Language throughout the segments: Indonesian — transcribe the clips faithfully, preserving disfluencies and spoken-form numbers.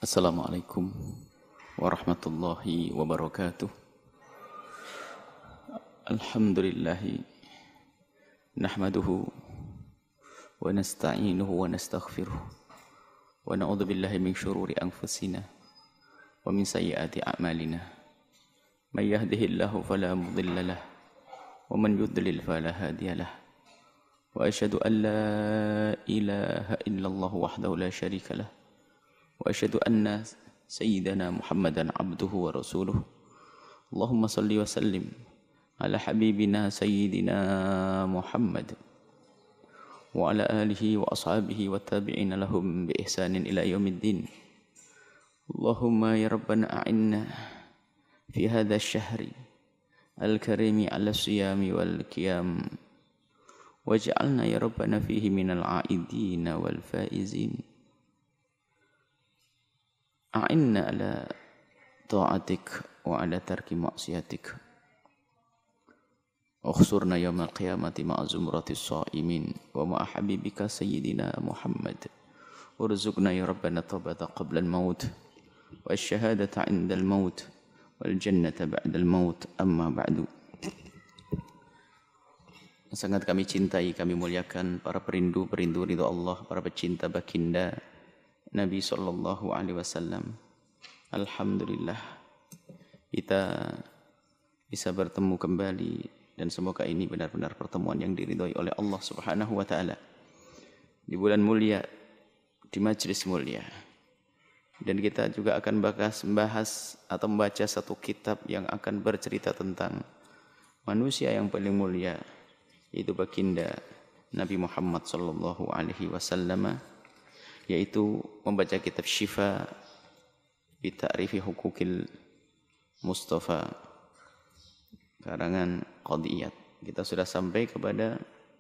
Assalamualaikum warahmatullahi wabarakatuh. Alhamdulillahi nahmaduhu wa nasta'inuhu wa nastaghfiruh wa na'udzu billahi min syururi anfusina wa min sayyiati a'malina. May yahdihillahu fala mudilla lahu wa man yudlil fala hadiya lahu. Wa asyhadu an la ilaha illallah wahdahu la syarika lahu. Wa asyhadu anna sayyidana Muhammadan abduhu wa rasuluh. Allahumma salli wa sallim ala habibina sayyidina Muhammad wa ala alihi wa ashabihi wa tabi'ina lahum bi ihsanin ila yaumiddin. Allahumma ya rabbana a'inna fi hadha asy-syahri al-karimi ala siyami wal qiyam waj'alna ya rabbana fihi minal a'idina wal faizin. A'inna ala ta'atik wa ala tarki maksiatik. Ukhsurna yawmal qiyamati ma'a zumratis sha'imin wa ma'a habibika sayyidina Muhammad. Urzuqna ya Rabbana taubata qabla al-maut wa asyhadata 'inda al-maut wal jannata ba'da al-maut. Amma ba'du. Sangat kami cintai, kami muliakan para perindu-perindu ridha Allah, para pecinta baginda Nabi sallallahu alaihi wasallam. Alhamdulillah kita bisa bertemu kembali dan semoga ini benar-benar pertemuan yang diridhai oleh Allah Subhanahu wa taala di bulan mulia, di majlis mulia. Dan kita juga akan bahas, membahas atau membaca satu kitab yang akan bercerita tentang manusia yang paling mulia, yaitu baginda Nabi Muhammad sallallahu alaihi wasallam, yaitu membaca kitab Syifa bi Ta'rifi Hukukil Mustafa karangan Qadiyat. Kita sudah sampai kepada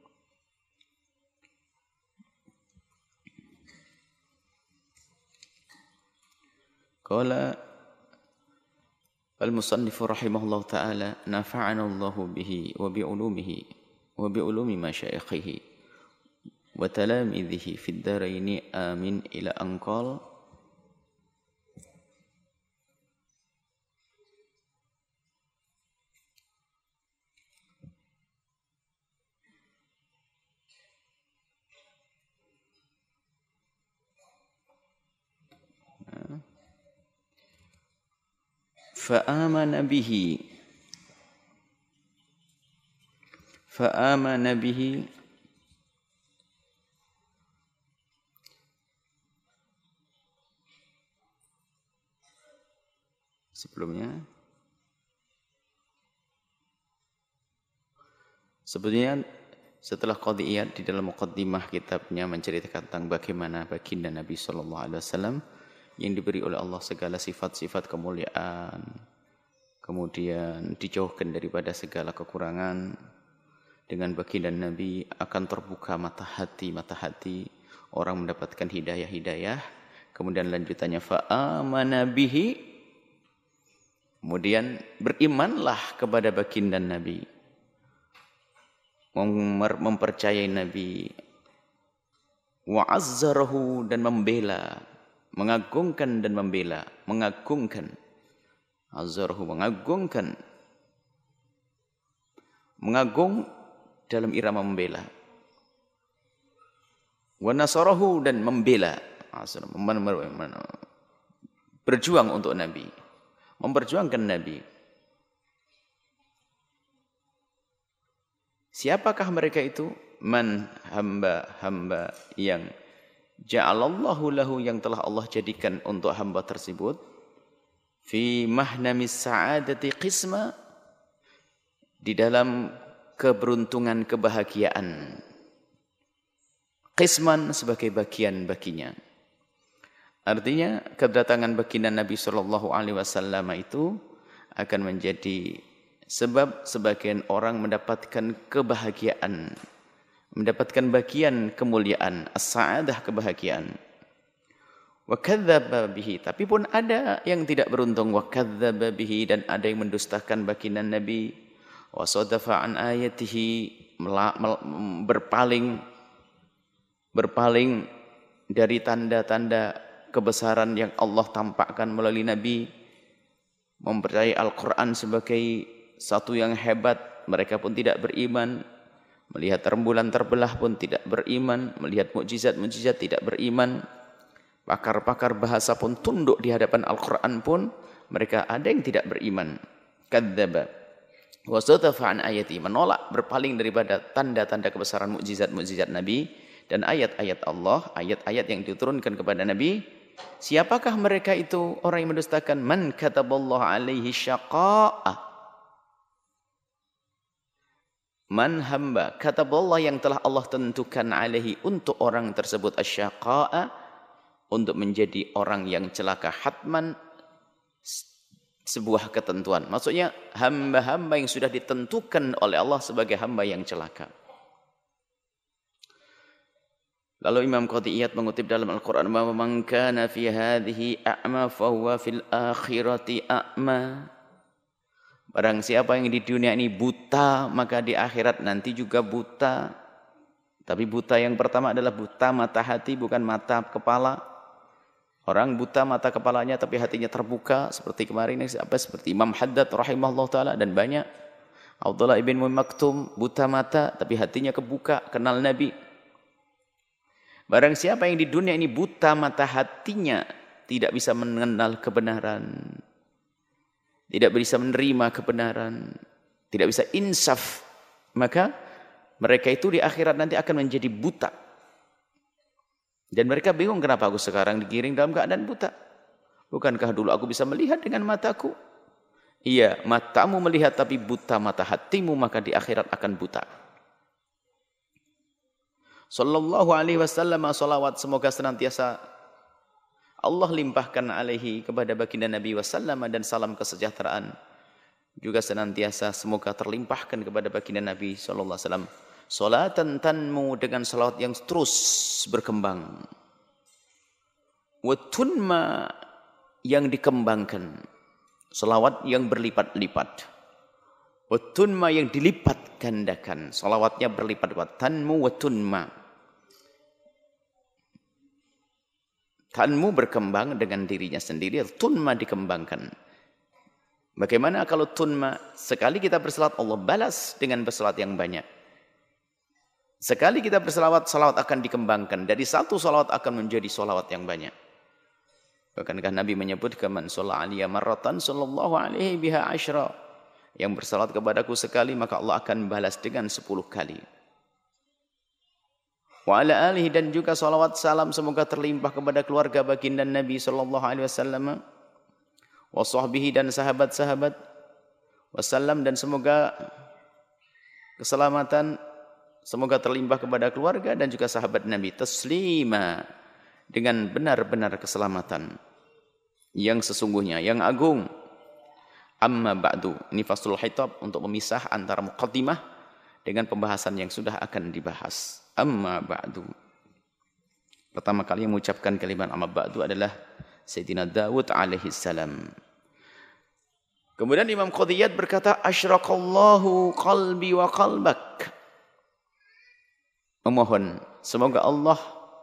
qala al-musannifu rahimahullah ta'ala nafa'ana Allahu bihi wa bi ulumihi wa bi ulumi masyayikhihi wa talamidhihi fid daraini amin ila anqal. Fa'amana bihi fa'amana bihi sebelumnya sebetulnya setelah Qadiyat di dalam muqaddimah kitabnya menceritakan tentang bagaimana baginda Nabi sallallahu alaihi wasallam yang diberi oleh Allah segala sifat-sifat kemuliaan, kemudian dijauhkan daripada segala kekurangan. Dengan baginda Nabi akan terbuka mata hati, mata hati orang mendapatkan hidayah-hidayah. Kemudian lanjutannya fa'amana bihi, kemudian berimanlah kepada baginda Nabi, mempercayai Nabi, wa'azzarahu dan membela, mengagungkan dan membela, mengagungkan, azzarahu mengagungkan, mengagung dalam irama membela, wa nasarahu dan membela, berjuang untuk Nabi, memperjuangkan Nabi. Siapakah mereka itu? Man, hamba-hamba yang ja'alallahu lahu, yang telah Allah jadikan untuk hamba tersebut, fi mahnamis sa'adati qisma, di dalam keberuntungan kebahagiaan, qisman sebagai bagian baginya. Artinya kedatangan baginda Nabi sallallahu alaihi wasallam itu akan menjadi sebab sebagian orang mendapatkan kebahagiaan, mendapatkan bagian kemuliaan, as-sa'adah, kebahagiaan. Wa kadzdzaba bihi, tapi pun ada yang tidak beruntung, wa kadzdzaba bihi, dan ada yang mendustakan baginda Nabi, wa sadafa an ayatihi, berpaling berpaling dari tanda-tanda kebesaran yang Allah tampakkan melalui Nabi, mempercayai Al-Quran sebagai satu yang hebat, mereka pun tidak beriman. Melihat rembulan terbelah pun tidak beriman. Melihat mukjizat-mukjizat tidak beriman. Pakar-pakar bahasa pun tunduk di hadapan Al-Quran pun mereka ada yang tidak beriman. Kadzdzaba wa satafa an ayati, menolak, berpaling daripada tanda-tanda kebesaran mukjizat-mukjizat Nabi dan ayat-ayat Allah, ayat-ayat yang diturunkan kepada Nabi. Siapakah mereka itu? Orang yang mendustakan. Man kataballahu alaihi syaqa'a, man hamba, kataballah yang telah Allah tentukan alaihi untuk orang tersebut asyaqa'a, untuk menjadi orang yang celaka hatman, sebuah ketentuan. Maksudnya hamba-hamba yang sudah ditentukan oleh Allah sebagai hamba yang celaka. Lalu Imam Qatiyat mengutip dalam Al-Quran, man kana fi hadhihi a'ma fahuwa fil akhirati a'ma. Barang siapa yang di dunia ini buta, maka di akhirat nanti juga buta. Tapi buta yang pertama adalah buta mata hati, bukan mata kepala. Orang buta mata kepalanya tapi hatinya terbuka, seperti kemarin apa seperti Imam Haddad rahimahullah taala dan banyak. Abdullah ibn Maktum buta mata tapi hatinya kebuka, kenal Nabi. Barang siapa yang di dunia ini buta mata hatinya, tidak bisa mengenal kebenaran, tidak bisa menerima kebenaran, tidak bisa insaf, maka mereka itu di akhirat nanti akan menjadi buta. Dan mereka bingung, kenapa aku sekarang digiring dalam keadaan buta? Bukankah dulu aku bisa melihat dengan mataku? Iya, matamu melihat tapi buta mata hatimu, maka di akhirat akan buta. Sallallahu alaihi wasallam, salawat semoga senantiasa Allah limpahkan alaihi kepada baginda Nabi wasallam, dan salam kesejahteraan juga senantiasa semoga terlimpahkan kepada baginda Nabi sallallahu alaihi wasallam. Salatan tanmu, dengan salawat yang terus berkembang. Wa tunma, yang dikembangkan. Salawat yang berlipat-lipat. Wa tunma, yang dilipat gandakan. Salawatnya berlipat-lipat. Tanmu wa tunma. Tanmu berkembang dengan dirinya sendiri, tunma dikembangkan. Bagaimana kalau tunma? Sekali kita berselawat, Allah balas dengan berselawat yang banyak. Sekali kita berselawat, salawat akan dikembangkan. Dari satu salawat akan menjadi salawat yang banyak. Bahkankah Nabi menyebutkan, man sholla alaiya marratan sallallahu alaihi biha asyra. Yang bersalawat kepadaku sekali, maka Allah akan balas dengan sepuluh kali. Wa ala alihi, dan juga salawat salam semoga terlimpah kepada keluarga baginda Nabi sallallahu alaihi wasallam, wa sahbihi, dan sahabat-sahabat wasallam, dan semoga keselamatan semoga terlimpah kepada keluarga dan juga sahabat Nabi, taslima, dengan benar-benar keselamatan yang sesungguhnya, yang agung. Amma ba'du, ini faslul khitab untuk memisah antara muqaddimah dengan pembahasan yang sudah akan dibahas. Amma ba'du. Pertama kali yang mengucapkan kalimat amma ba'du adalah Sayyidina Dawud alaihi salam. Kemudian Imam Qadiyat berkata, asyraqallahu qalbi wa qalbak. Memohon semoga Allah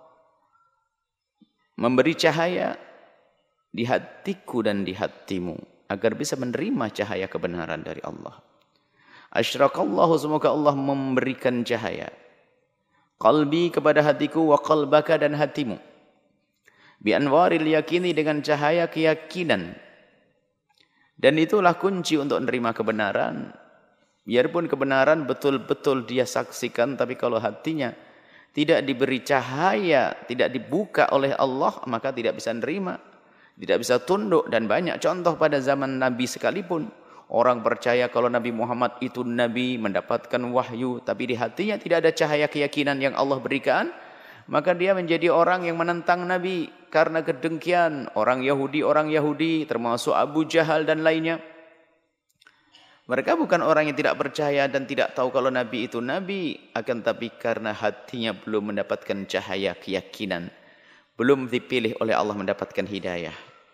memberi cahaya di hatiku dan di hatimu, agar bisa menerima cahaya kebenaran dari Allah. Asyraqallahu, semoga Allah memberikan cahaya. Qalbi, kepada hatiku, wa qalbaka, dan hatimu. Bi anwaril yakini, dengan cahaya keyakinan. Dan itulah kunci untuk menerima kebenaran. Biarpun kebenaran betul-betul dia saksikan, tapi kalau hatinya tidak diberi cahaya, tidak dibuka oleh Allah, maka tidak bisa menerima, tidak bisa tunduk. Dan banyak contoh pada zaman Nabi sekalipun. Orang percaya kalau Nabi Muhammad itu Nabi, mendapatkan wahyu, tapi di hatinya tidak ada cahaya keyakinan yang Allah berikan, maka dia menjadi orang yang menentang Nabi karena kedengkian. Orang Yahudi, orang Yahudi, termasuk Abu Jahal dan lainnya. Mereka bukan orang yang tidak percaya dan tidak tahu kalau Nabi itu Nabi, akan tapi karena hatinya belum mendapatkan cahaya keyakinan, belum dipilih oleh Allah mendapatkan hidayah.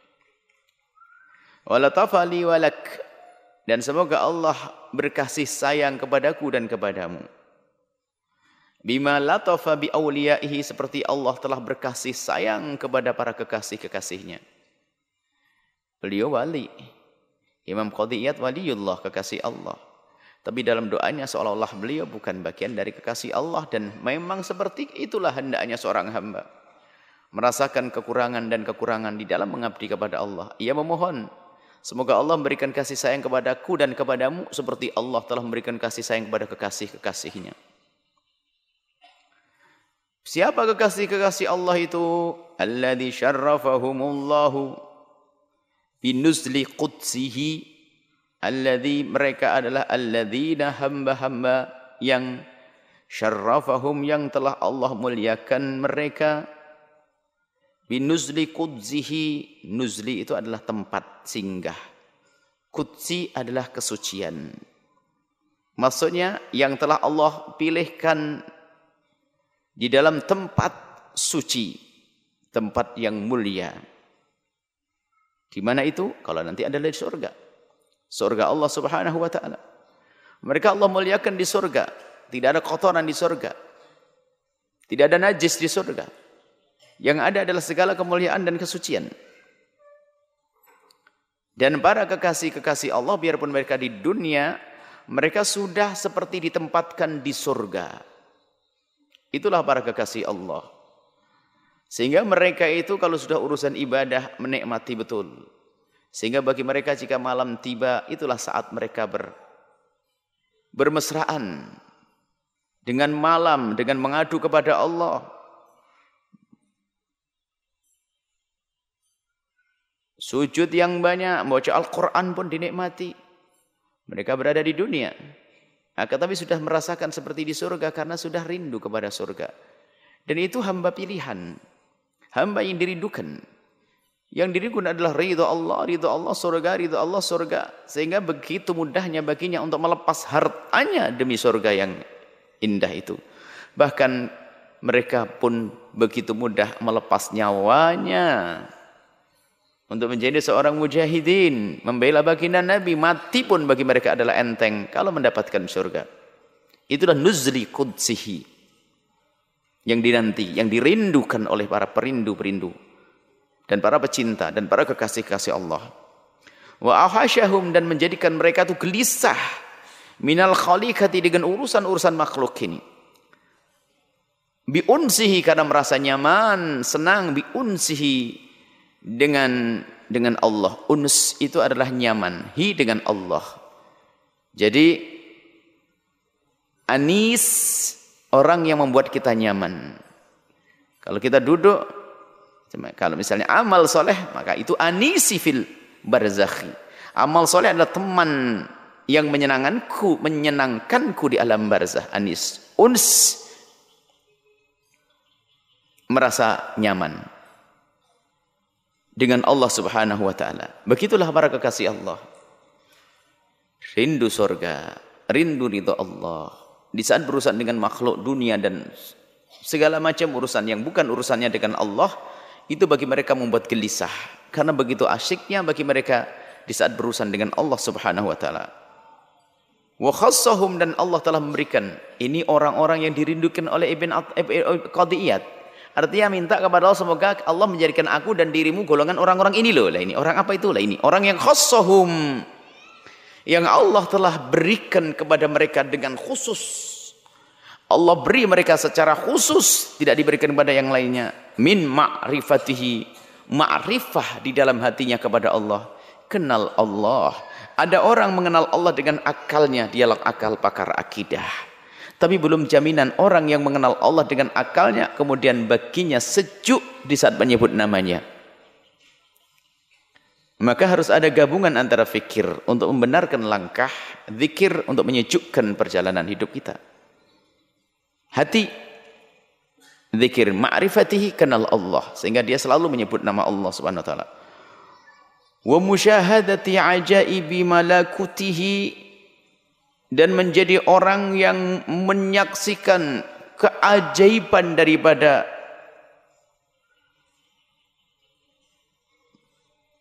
Wala tafali walak, dan semoga Allah berkasih sayang kepadaku dan kepadamu. Bima latafa bi awliyaihi, seperti Allah telah berkasih sayang kepada para kekasih-kekasihnya. Beliau wali. Imam Qadiyat waliullah, kekasih Allah. Tapi dalam doanya seolah-olah beliau bukan bagian dari kekasih Allah, dan memang seperti itulah hendaknya seorang hamba. Merasakan kekurangan dan kekurangan di dalam mengabdi kepada Allah. Ia memohon, semoga Allah memberikan kasih sayang kepadaku dan kepadamu seperti Allah telah memberikan kasih sayang kepada kekasih-kekasihnya. Siapa kekasih-kekasih Allah itu? Alladzi syarrafahumullahu binuzli qudsihi. Alladzi, mereka adalah alladzina, hamba-hamba yang syarrafahum, yang telah Allah muliakan mereka, binuzli qudsihi. Nuzli itu adalah tempat singgah. Qudsi adalah kesucian. Maksudnya yang telah Allah pilihkan di dalam tempat suci, tempat yang mulia. Di mana itu? Kalau nanti adalah di surga. Surga Allah Subhanahu wa taala. Mereka Allah muliakan di surga. Tidak ada kotoran di surga. Tidak ada najis di surga. Yang ada adalah segala kemuliaan dan kesucian. Dan para kekasih-kekasih Allah, biarpun mereka di dunia, mereka sudah seperti ditempatkan di surga. Itulah para kekasih Allah. Sehingga mereka itu kalau sudah urusan ibadah menikmati betul. Sehingga bagi mereka jika malam tiba, itulah saat mereka ber, bermesraan dengan malam, dengan mengadu kepada Allah. Sujud yang banyak, membaca Al-Quran pun dinikmati. Mereka berada di dunia. Akan tapi sudah merasakan seperti di surga karena sudah rindu kepada surga. Dan itu hamba pilihan. Hamba yang dirindukan. Yang dirindukan adalah ridha Allah, ridha Allah surga, ridha Allah surga. Sehingga begitu mudahnya baginya untuk melepas hartanya demi surga yang indah itu. Bahkan mereka pun begitu mudah melepas nyawanya untuk menjadi seorang mujahidin, membela baginda Nabi. Mati pun bagi mereka adalah enteng kalau mendapatkan surga. Itulah nuzli qudsihi, yang dinanti, yang dirindukan oleh para perindu-perindu dan para pecinta dan para kekasih-kasih Allah. Wa ahashahum, dan menjadikan mereka itu gelisah minal khaliqati, dengan urusan-urusan makhluk ini. Bi unsihi, karena merasa nyaman, senang, bi unsihi, dengan dengan Allah. Uns itu adalah nyaman, hi dengan Allah. Jadi anis, orang yang membuat kita nyaman. Kalau kita duduk, kalau misalnya amal soleh, maka itu anisi fil barzakhi. Amal soleh adalah teman yang menyenangkanku, menyenangkanku di alam barzakh. Anis, uns, merasa nyaman dengan Allah Subhanahu wa taala. Begitulah para kekasih Allah. Rindu surga, rindu ridha Allah. Di saat berurusan dengan makhluk dunia dan segala macam urusan yang bukan urusannya dengan Allah, itu bagi mereka membuat gelisah. Karena begitu asyiknya bagi mereka di saat berurusan dengan Allah Subhanahu wa taala. Wa khassahum, dan Allah telah memberikan ini orang-orang yang dirindukan oleh Ibn Qadiyat. Artinya minta kepada Allah, semoga Allah menjadikan aku dan dirimu golongan orang-orang ini loh. Lah ini orang apa itulah ini? Orang yang khassahum, yang Allah telah berikan kepada mereka dengan khusus. Allah beri mereka secara khusus, tidak diberikan kepada yang lainnya. Min ma'rifatihi, ma'rifah di dalam hatinya kepada Allah. Kenal Allah. Ada orang mengenal Allah dengan akalnya, dialah akal pakar akidah. Tapi belum jaminan orang yang mengenal Allah dengan akalnya kemudian baginya sejuk di saat menyebut namanya. Maka harus ada gabungan antara fikir untuk membenarkan langkah, zikir untuk menyejukkan perjalanan hidup kita. Hati, zikir, ma'rifatihi, kenal Allah, sehingga dia selalu menyebut nama Allah Subhanahu wa taala. Wa musyahadati ajaibi malakutihi, dan menjadi orang yang menyaksikan keajaiban daripada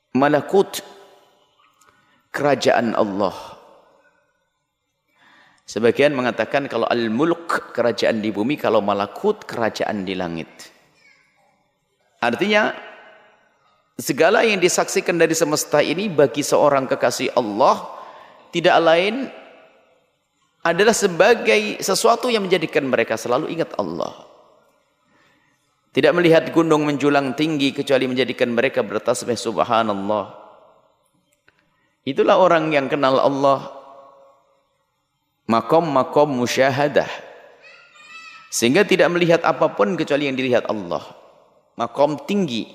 malakut kerajaan Allah. Sebagian mengatakan kalau al-mulk kerajaan di bumi, kalau malakut kerajaan di langit. Artinya segala yang disaksikan dari semesta ini bagi seorang kekasih Allah tidak lain adalah sebagai sesuatu yang menjadikan mereka selalu ingat Allah. Tidak melihat gunung menjulang tinggi kecuali menjadikan mereka bertasbih subhanallah. Itulah orang yang kenal Allah. Makom-makom musyahadah. Sehingga tidak melihat apapun kecuali yang dilihat Allah. Makom tinggi.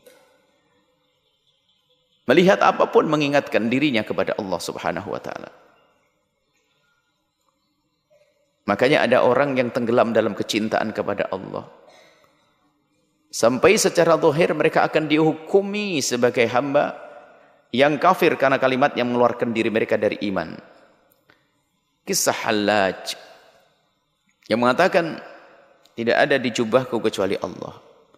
Melihat apapun mengingatkan dirinya kepada Allah subhanahu wa ta'ala. Makanya ada orang yang tenggelam dalam kecintaan kepada Allah. Sampai secara zahir mereka akan dihukumi sebagai hamba yang kafir karena kalimat yang mengeluarkan diri mereka dari iman. Kisah Hallaj yang mengatakan tidak ada di jubahku kecuali Allah.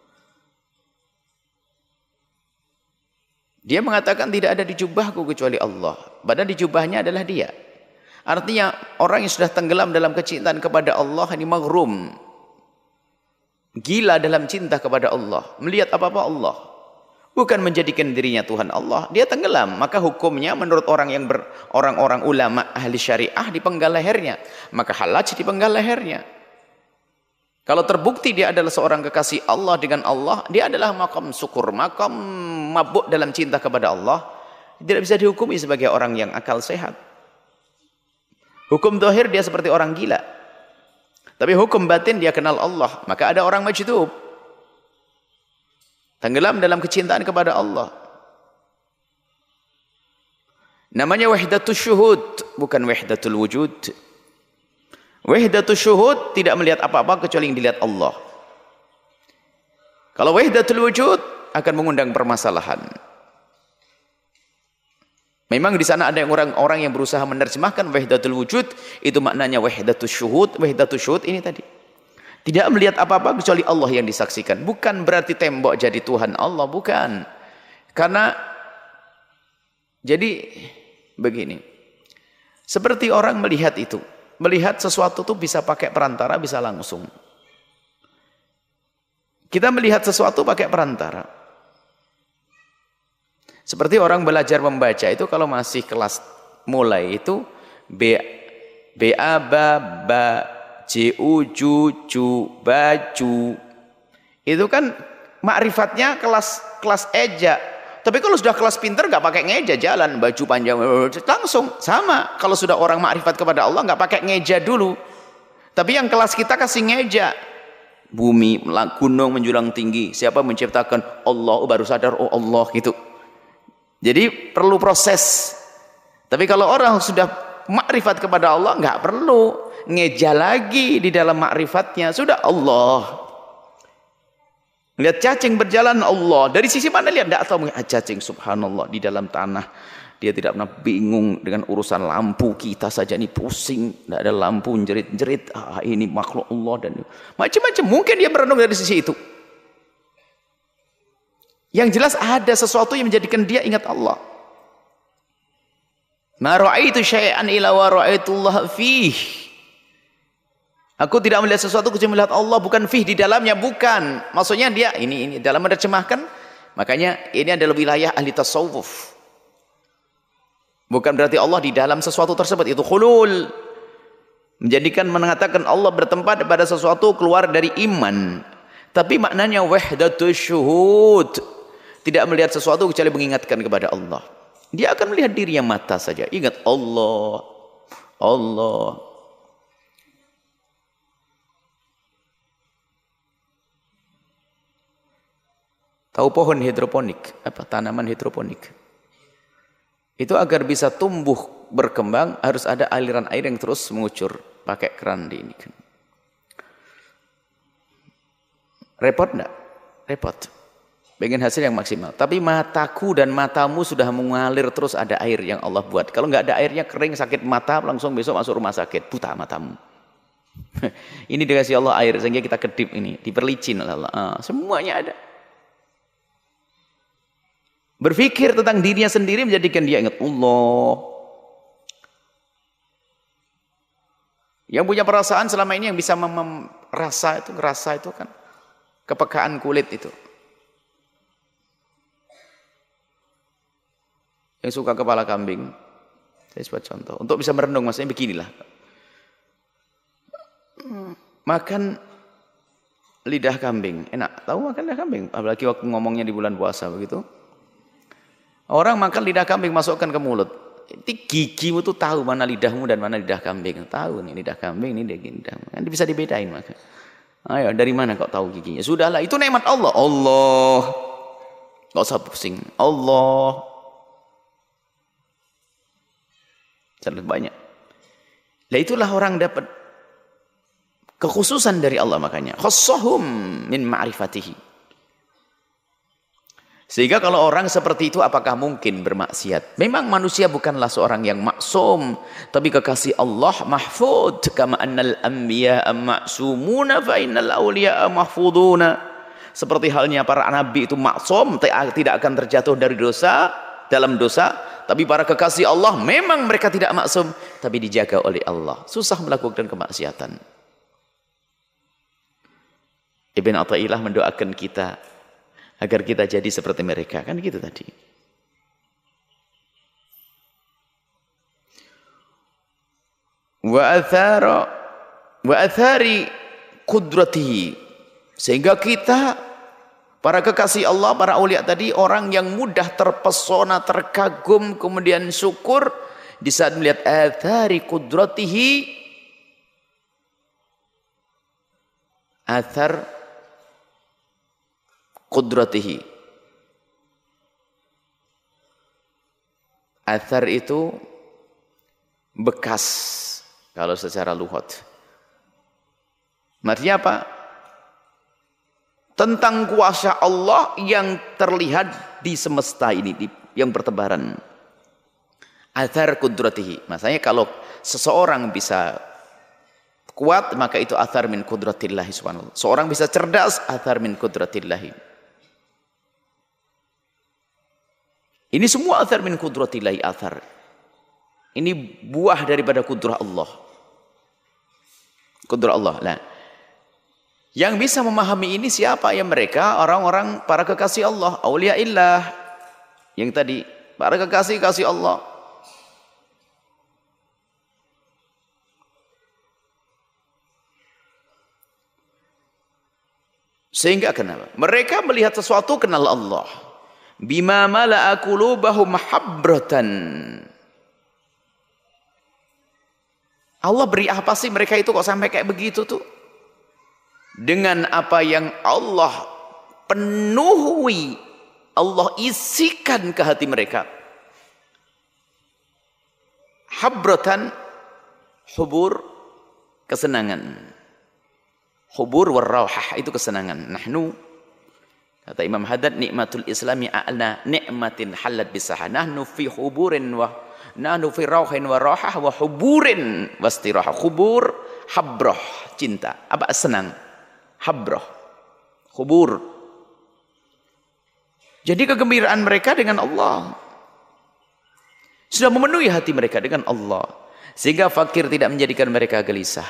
Dia mengatakan tidak ada di jubahku kecuali Allah. Padahal di jubahnya adalah dia. Artinya orang yang sudah tenggelam dalam kecintaan kepada Allah ini maghrum. Gila dalam cinta kepada Allah. Melihat apa-apa Allah. Bukan menjadikan dirinya Tuhan Allah. Dia tenggelam. Maka hukumnya menurut orang yang ber, orang-orang ulama ahli syariah dipenggal lehernya. Maka Hallaj dipenggal lehernya. Kalau terbukti dia adalah seorang kekasih Allah dengan Allah, dia adalah makam syukur, makam mabuk dalam cinta kepada Allah. Tidak bisa dihukumi sebagai orang yang akal sehat. Hukum zahir dia seperti orang gila. Tapi hukum batin dia kenal Allah. Maka ada orang majdub. Tenggelam dalam kecintaan kepada Allah. Namanya wahdatul syuhud. Bukan wahdatul wujud. Wahdatul syuhud tidak melihat apa-apa kecuali yang dilihat Allah. Kalau wahdatul wujud akan mengundang permasalahan. Memang di sana ada orang-orang yang berusaha menerjemahkan wahdatul wujud, itu maknanya wahdatul syuhud. Wahdatul syuhud ini tadi tidak melihat apa-apa kecuali Allah yang disaksikan. Bukan berarti tembok jadi Tuhan Allah, bukan. Karena jadi begini, seperti orang melihat itu, melihat sesuatu itu bisa pakai perantara, bisa langsung. Kita melihat sesuatu pakai perantara. Seperti orang belajar membaca itu kalau masih kelas mulai itu B, B A ba ba J U ju ju baju. Itu kan makrifatnya kelas kelas eja. Tapi kalau sudah kelas pinter nggak pakai ngeja, jalan baju panjang langsung sama. Kalau sudah orang makrifat kepada Allah nggak pakai ngeja dulu. Tapi yang kelas kita kasih ngeja. Bumi, gunung menjulang tinggi. Siapa menciptakan? Allah. Oh, baru sadar oh Allah gitu. Jadi perlu proses. Tapi kalau orang sudah makrifat kepada Allah, nggak perlu ngeja lagi di dalam makrifatnya. Sudah Allah. Lihat cacing berjalan Allah. Dari sisi mana lihat? Nggak tahu. Ah, cacing subhanallah di dalam tanah. Dia tidak pernah bingung dengan urusan lampu. Kita saja ini pusing. Nggak ada lampu jerit-jerit. Ah, ini makhluk Allah dan macam-macam. Mungkin dia merenung dari sisi itu. Yang jelas ada sesuatu yang menjadikan dia ingat Allah. Ma ra'aitu syai'an illa wa ra'aitullah fih. Aku tidak melihat sesuatu kecuali melihat Allah, bukan fih di dalamnya, bukan. Maksudnya dia ini ini dalam menerjemahkan, makanya ini adalah wilayah ahli tasawuf. Bukan berarti Allah di dalam sesuatu tersebut, itu khulul. Menjadikan mengatakan Allah bertempat pada sesuatu keluar dari iman. Tapi maknanya wahdatus syuhud. Tidak melihat sesuatu kecuali mengingatkan kepada Allah. Dia akan melihat dirinya mata saja. Ingat Allah. Allah. Tahu pohon hidroponik? Apa tanaman hidroponik? Itu agar bisa tumbuh berkembang harus ada aliran air yang terus mengucur pakai keran di ini. Repot enggak? Repot. Pengen hasil yang maksimal. Tapi mataku dan matamu sudah mengalir terus ada air yang Allah buat. Kalau nggak ada airnya kering sakit mata langsung besok masuk rumah sakit. Buta matamu. Ini dikasih Allah air sehingga kita kedip ini. Diperlicin Allah. Ah, semuanya ada. Berpikir tentang dirinya sendiri menjadikan dia ingat Allah. Yang punya perasaan selama ini yang bisa merasa itu, ngerasa itu kan kepekaan kulit itu. Yang suka kepala kambing, saya buat contoh. Untuk bisa merenung, maksudnya beginilah. Makan lidah kambing, enak. Tahu makan lidah kambing? Apalagi waktu ngomongnya di bulan puasa begitu. Orang makan lidah kambing, masukkan ke mulut. Itu gigimu tuh tahu mana lidahmu dan mana lidah kambing. Tahu nih lidah kambing, ini lidah. Kan bisa dibedain maka. Ayo, dari mana kau tahu giginya? Sudahlah, itu nikmat Allah. Allah. Gak usah pusing. Allah. Sangat banyak. Lah itulah orang dapat kekhususan dari Allah makanya. Khassahum min ma'rifatihi. Sehingga kalau orang seperti itu apakah mungkin bermaksiat? Memang manusia bukanlah seorang yang maksum, tapi kekasih Allah mahfud. Kama annal anbiya'a ma'sumuna fa innal awliya'a mahfuduna. Seperti halnya para nabi itu maksum, tidak akan terjatuh dari dosa, dalam dosa. Tapi para kekasih Allah memang mereka tidak maksum, tapi dijaga oleh Allah. Susah melakukan kemaksiatan. Ibn Athaillah mendoakan kita agar kita jadi seperti mereka, kan gitu tadi. Wa athara wa athari qudratihi, sehingga kita para kekasih Allah, para aulia tadi, orang yang mudah terpesona, terkagum, kemudian syukur di saat melihat athari qudratihi, athar qudratihi. Athar itu bekas kalau secara lughat. Maksudnya apa? Tentang kuasa Allah yang terlihat di semesta ini, di, yang bertebaran. Athar qudratihi. Maksudnya kalau seseorang bisa kuat, maka itu athar min qudratillahi subhanahu. Seorang bisa cerdas, athar min qudratillahi. Ini semua athar min qudratillahi, athar. Ini buah daripada kudrah Allah. Kudrah Allah. Nah, yang bisa memahami ini siapa? Ya mereka, orang-orang para kekasih Allah, auliaillah. Yang tadi, para kekasih-kasih Allah. Sehingga kenapa? Mereka melihat sesuatu kenal Allah. Bima mala'a qulubahum habratan. Allah beri apa sih mereka itu kok sampai kayak begitu tuh? Dengan apa yang Allah penuhi, Allah isikan ke hati mereka. Habratan, hubur, kesenangan. Hubur warrauhah, itu kesenangan. Nahnu, kata Imam Haddad, nikmatul islami a'la nikmatin halat bisaha. Nahnu fi huburin wa nahnu fi rauhin wa rauhah wa huburin wastirahah. Hubur, habroh, cinta. Apa? Senang. Habroh, hubur. Jadi kegembiraan mereka dengan Allah sudah memenuhi hati mereka dengan Allah, sehingga fakir tidak menjadikan mereka gelisah,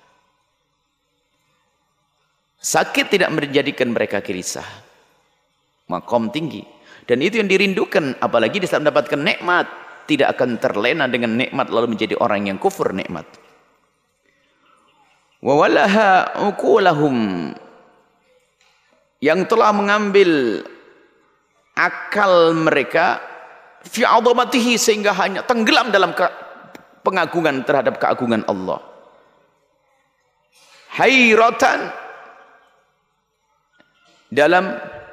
sakit tidak menjadikan mereka gelisah. Maqam tinggi, dan itu yang dirindukan. Apalagi di saat mendapatkan nikmat, tidak akan terlena dengan nikmat lalu menjadi orang yang kufur nikmat. Wa walaha uqulahum, yang telah mengambil akal mereka fi 'azamatihi, sehingga hanya tenggelam dalam pengagungan terhadap keagungan Allah. Hairatan, dalam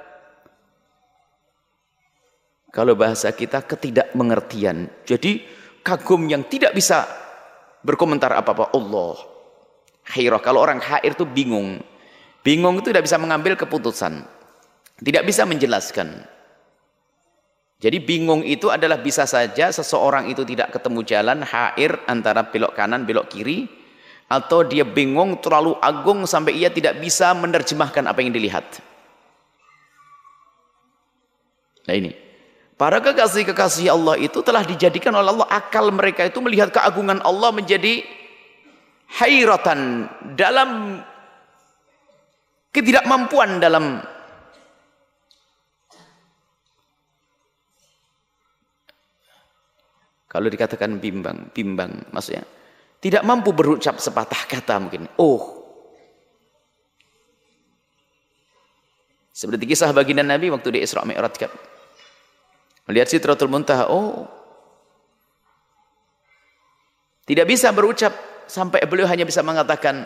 kalau bahasa kita ketidakmengertian. Jadi kagum yang tidak bisa berkomentar apa-apa. Allah. Hairah, kalau orang hair itu bingung. Bingung itu tidak bisa mengambil keputusan. Tidak bisa menjelaskan. Jadi bingung itu adalah bisa saja seseorang itu tidak ketemu jalan, hair antara belok kanan, belok kiri. Atau dia bingung terlalu agung sampai ia tidak bisa menerjemahkan apa yang dilihat. Nah ini. Para kekasih-kekasih Allah itu telah dijadikan oleh Allah, akal mereka itu melihat keagungan Allah menjadi hairatan, dalam ketidakmampuan dalam kalau dikatakan bimbang, bimbang maksudnya tidak mampu berucap sepatah kata mungkin. Oh, seperti kisah baginda Nabi waktu di Isra Mi'raj kan, melihat Sidratul Muntaha. Oh, tidak bisa berucap sampai beliau hanya bisa mengatakan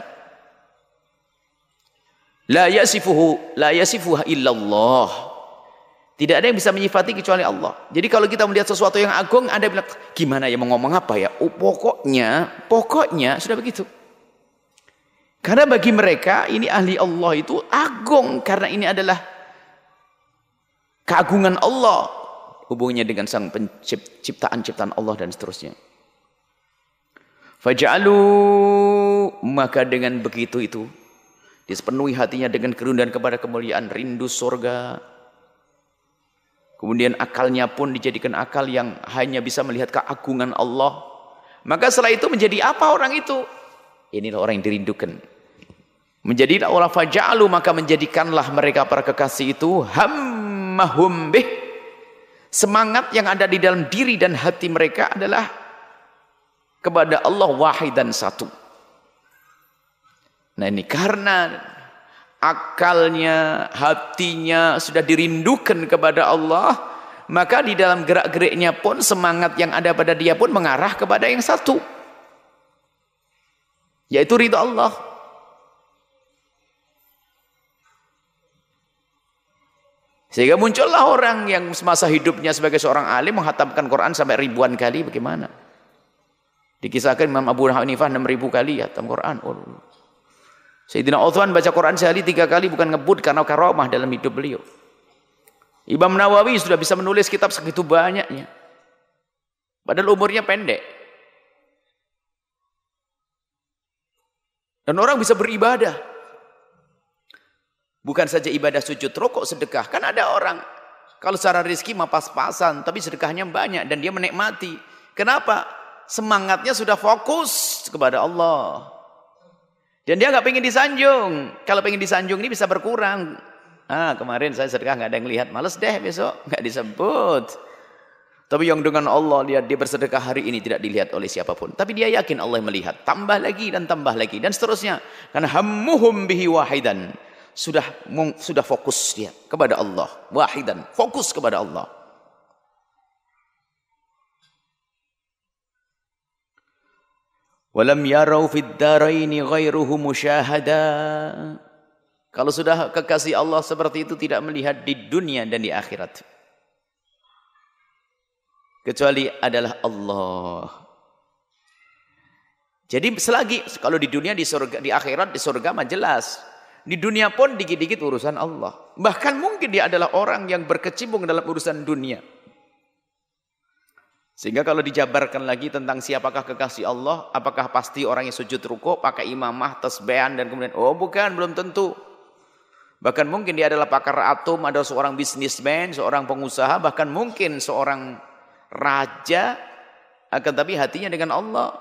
la yasifuhu la yasifuha illallah. Tidak ada yang bisa menyifati kecuali Allah. Jadi kalau kita melihat sesuatu yang agung, Anda bilang, gimana ya, mau ngomong apa ya? Oh, pokoknya, pokoknya sudah begitu. Karena bagi mereka ini ahli Allah itu agung, karena ini adalah keagungan Allah, hubungannya dengan sang penciptaan-ciptaan Allah dan seterusnya. Faja'alu, maka dengan begitu itu dipenuhi hatinya dengan kerinduan kepada kemuliaan, rindu surga. Kemudian akalnya pun dijadikan akal yang hanya bisa melihat keagungan Allah. Maka setelah itu menjadi apa orang itu? Inilah orang yang dirindukan. Menjadilah orang faja'alu, maka menjadikanlah mereka para kekasih itu hammahum bih. Semangat yang ada di dalam diri dan hati mereka adalah kepada Allah wahidan satu. Nah ini karena akalnya, hatinya sudah dirindukan kepada Allah, maka di dalam gerak-geriknya pun semangat yang ada pada dia pun mengarah kepada yang satu, yaitu ridha Allah. Sehingga muncullah orang yang semasa hidupnya sebagai seorang alim menghatamkan Quran sampai ribuan kali. Bagaimana? Dikisahkan Imam Abu Hanifah enam ribu kali hatam Quran. Oh. Sayyidina Utsman baca Quran sehari tiga kali bukan ngebut, karena karomah dalam hidup beliau. Imam Nawawi sudah bisa menulis kitab segitu banyaknya, padahal umurnya pendek. Dan orang bisa beribadah, bukan saja ibadah sujud, rukuk, sedekah. Kan ada orang kalau secara rezeki mah pas-pasan, tapi sedekahnya banyak dan dia menikmati. Kenapa? Semangatnya sudah fokus kepada Allah. Dan dia nggak pengen disanjung. Kalau pengen disanjung ini bisa berkurang. Ah, kemarin saya sedekah nggak ada yang lihat, males deh besok nggak disebut. Tapi yang dengan Allah lihat dia bersedekah hari ini tidak dilihat oleh siapapun. Tapi dia yakin Allah melihat. Tambah lagi dan tambah lagi dan seterusnya. Karena hammuhum bihi wahidan. Sudah sudah fokus dia kepada Allah. Wahidan, fokus kepada Allah. Walam yarau fid daraini ghairuhu musyahada. Kalau sudah kekasih Allah seperti itu tidak melihat di dunia dan di akhirat, kecuali adalah Allah. Jadi selagi kalau di dunia, di surga, di akhirat, di surga mah jelas. Di dunia pun dikit-dikit urusan Allah. Bahkan mungkin dia adalah orang yang berkecimpung dalam urusan dunia. Sehingga kalau dijabarkan lagi tentang siapakah kekasih Allah, apakah pasti orang yang sujud rukuk, pakai imamah, tasbihan, dan kemudian, oh bukan, belum tentu. Bahkan mungkin dia adalah pakar atom, adalah seorang bisnismen, seorang pengusaha, bahkan mungkin seorang raja, akan tapi hatinya dengan Allah.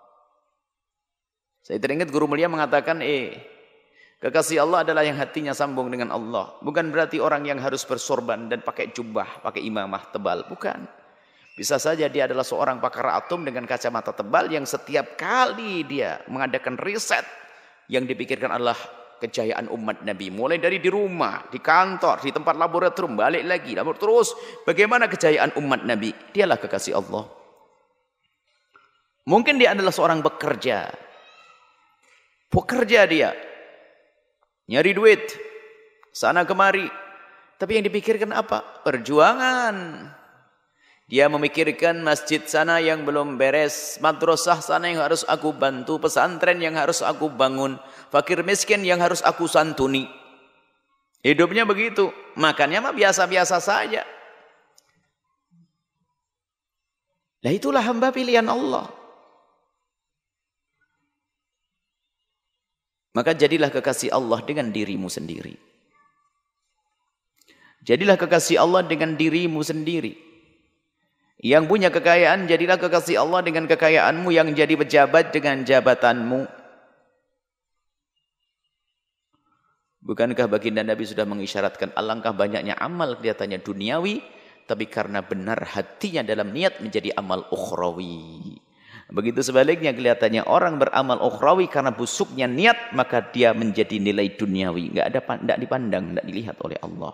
Saya teringat guru mulia mengatakan, eh, kekasih Allah adalah yang hatinya sambung dengan Allah. Bukan berarti orang yang harus bersorban dan pakai jubah, pakai imamah tebal, bukan. Bisa saja dia adalah seorang pakar atom dengan kacamata tebal yang setiap kali dia mengadakan riset yang dipikirkan adalah kejayaan umat Nabi. Mulai dari di rumah, di kantor, di tempat laboratorium, balik lagi. Terus bagaimana kejayaan umat Nabi? Dialah kekasih Allah. Mungkin dia adalah seorang bekerja. Bekerja dia. Nyari duit. Sana kemari. Tapi yang dipikirkan apa? Perjuangan. Dia memikirkan masjid sana yang belum beres, madrasah sana yang harus aku bantu, pesantren yang harus aku bangun, fakir miskin yang harus aku santuni. Hidupnya begitu, makannya mah biasa-biasa saja. Nah itulah hamba pilihan Allah. Maka jadilah kekasih Allah dengan dirimu sendiri. Jadilah kekasih Allah dengan dirimu sendiri. Yang punya kekayaan, jadilah kekasih Allah dengan kekayaanmu. Yang jadi pejabat dengan jabatanmu. Bukankah baginda Nabi sudah mengisyaratkan alangkah banyaknya amal kelihatannya duniawi, tapi karena benar hatinya dalam niat menjadi amal ukhrawi. Begitu sebaliknya kelihatannya orang beramal ukhrawi karena busuknya niat, maka dia menjadi nilai duniawi, enggak ada enggak dipandang, enggak dilihat oleh Allah.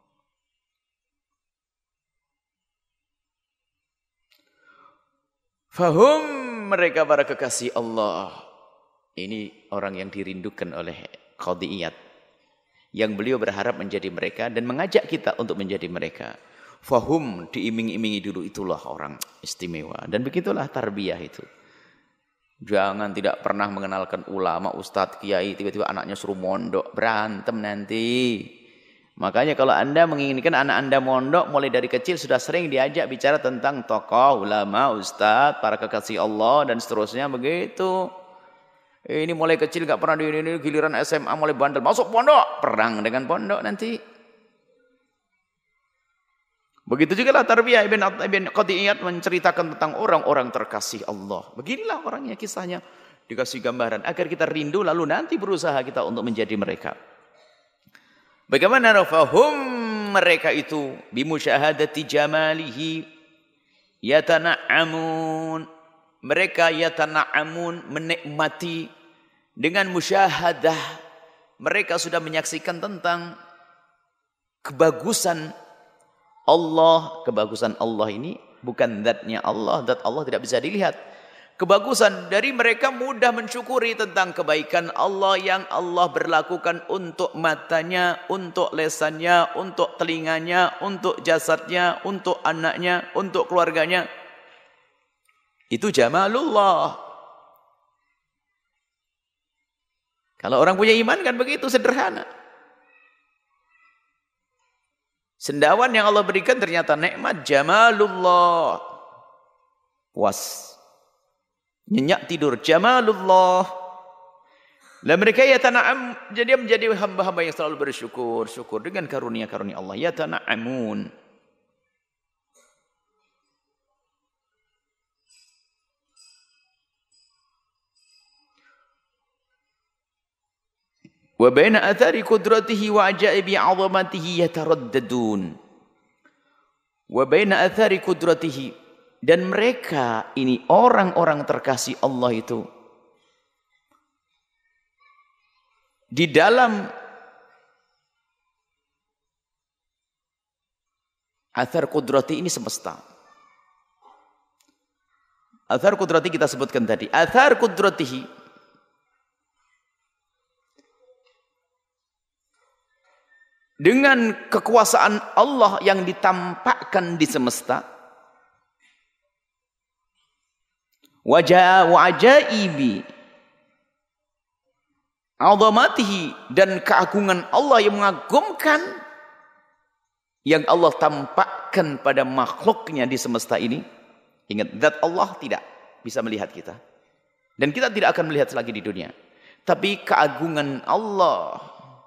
Fahum, mereka para kekasih Allah. Ini orang yang dirindukan oleh Qadiyat, yang beliau berharap menjadi mereka dan mengajak kita untuk menjadi mereka. Fahum, diiming-imingi dulu, itulah orang istimewa. Dan begitulah tarbiyah itu. Jangan tidak pernah mengenalkan ulama, ustadz, kiai, tiba-tiba anaknya suruh mondok, berantem nanti. Makanya kalau anda menginginkan anak anda mondok, mulai dari kecil sudah sering diajak bicara tentang tokoh, ulama, ustadz, para kekasih Allah, dan seterusnya begitu. Ini mulai kecil gak pernah di ini, giliran S M A mulai bandel, masuk pondok, perang dengan pondok nanti. Begitu juga lah tarbiyah Ibn, Ibn Qadiyat menceritakan tentang orang-orang terkasih Allah. Beginilah orangnya, kisahnya dikasih gambaran agar kita rindu, lalu nanti berusaha kita untuk menjadi mereka. Bagaimana rafahum, mereka itu bimusyahadati jamalihi yatana'amun. Mereka yatana'amun, menikmati dengan musyahadah. Mereka sudah menyaksikan tentang kebagusan Allah. Kebagusan Allah ini bukan zatnya Allah, zat Allah tidak bisa dilihat. Kebagusan dari mereka mudah mensyukuri tentang kebaikan Allah yang Allah berlakukan untuk matanya, untuk lesannya, untuk telinganya, untuk jasadnya, untuk anaknya, untuk keluarganya. Itu jamalullah. Kalau orang punya iman kan begitu sederhana. Sendawan yang Allah berikan ternyata nikmat jamalullah. Puas. Nyenyak tidur, jamalullah. Dan mereka yatana'am, jadi menjadi hamba-hamba yang selalu bersyukur, syukur dengan karunia-karunia Allah. Yatana'amun. Wa baina athari qudratihi wa ajaibi 'azamatihi yataraddadun. Wa baina athari qudratihi, dan mereka ini orang-orang terkasih Allah itu di dalam athar qudrati ini semesta. Athar qudrati kita sebutkan tadi. Athar qudratihi, dengan kekuasaan Allah yang ditampakkan di semesta. Wajah wajaibi azamatihi, dan keagungan Allah yang mengagumkan yang Allah tampakkan pada makhluknya di semesta ini. Ingat, zat Allah tidak bisa melihat kita, dan kita tidak akan melihat lagi di dunia. Tapi keagungan Allah,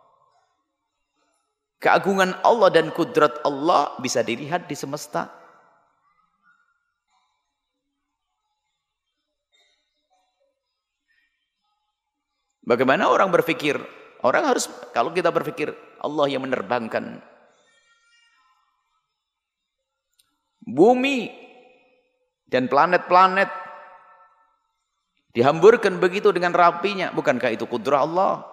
keagungan Allah dan kudrat Allah bisa dilihat di semesta. Bagaimana orang berpikir? Orang harus, kalau kita berpikir Allah yang menerbangkan bumi dan planet-planet, dihamburkan begitu dengan rapinya, bukankah itu kudrah Allah?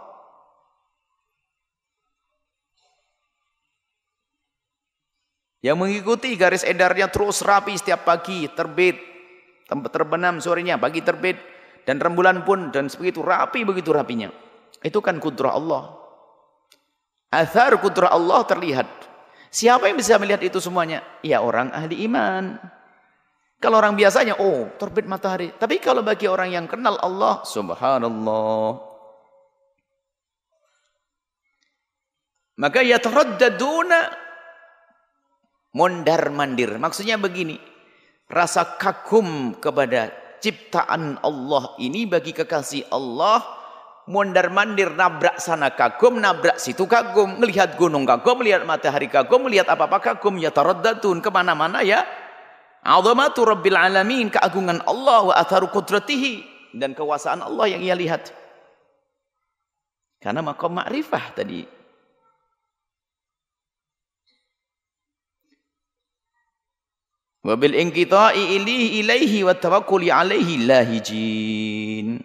Yang mengikuti garis edarnya terus rapi setiap pagi, terbit, terbenam sorenya, pagi terbit, dan rembulan pun, dan begitu rapi, begitu rapinya. Itu kan kudrah Allah. Athar kudrah Allah terlihat. Siapa yang bisa melihat itu semuanya? Ya orang ahli iman. Kalau orang biasanya, oh terbit matahari. Tapi kalau bagi orang yang kenal Allah, subhanallah, maka yataraddaduna, mondar mandir. Maksudnya begini, rasa kagum kepada ciptaan Allah ini bagi kekasih Allah, mondar mandir, nabrak sana kagum, nabrak situ kagum, melihat gunung kagum, melihat matahari kagum, melihat apa-apa kagum, yataraddadun, kemana-mana ya. Azamatu rabbil alamin, keagungan Allah, wa atharu qudratihi, dan kekuasaan Allah yang ia lihat. Karena maqam ma'rifah tadi. Wa bil inqita'i ilaihi ilaihi wa tawakkuli alaihi lahijin.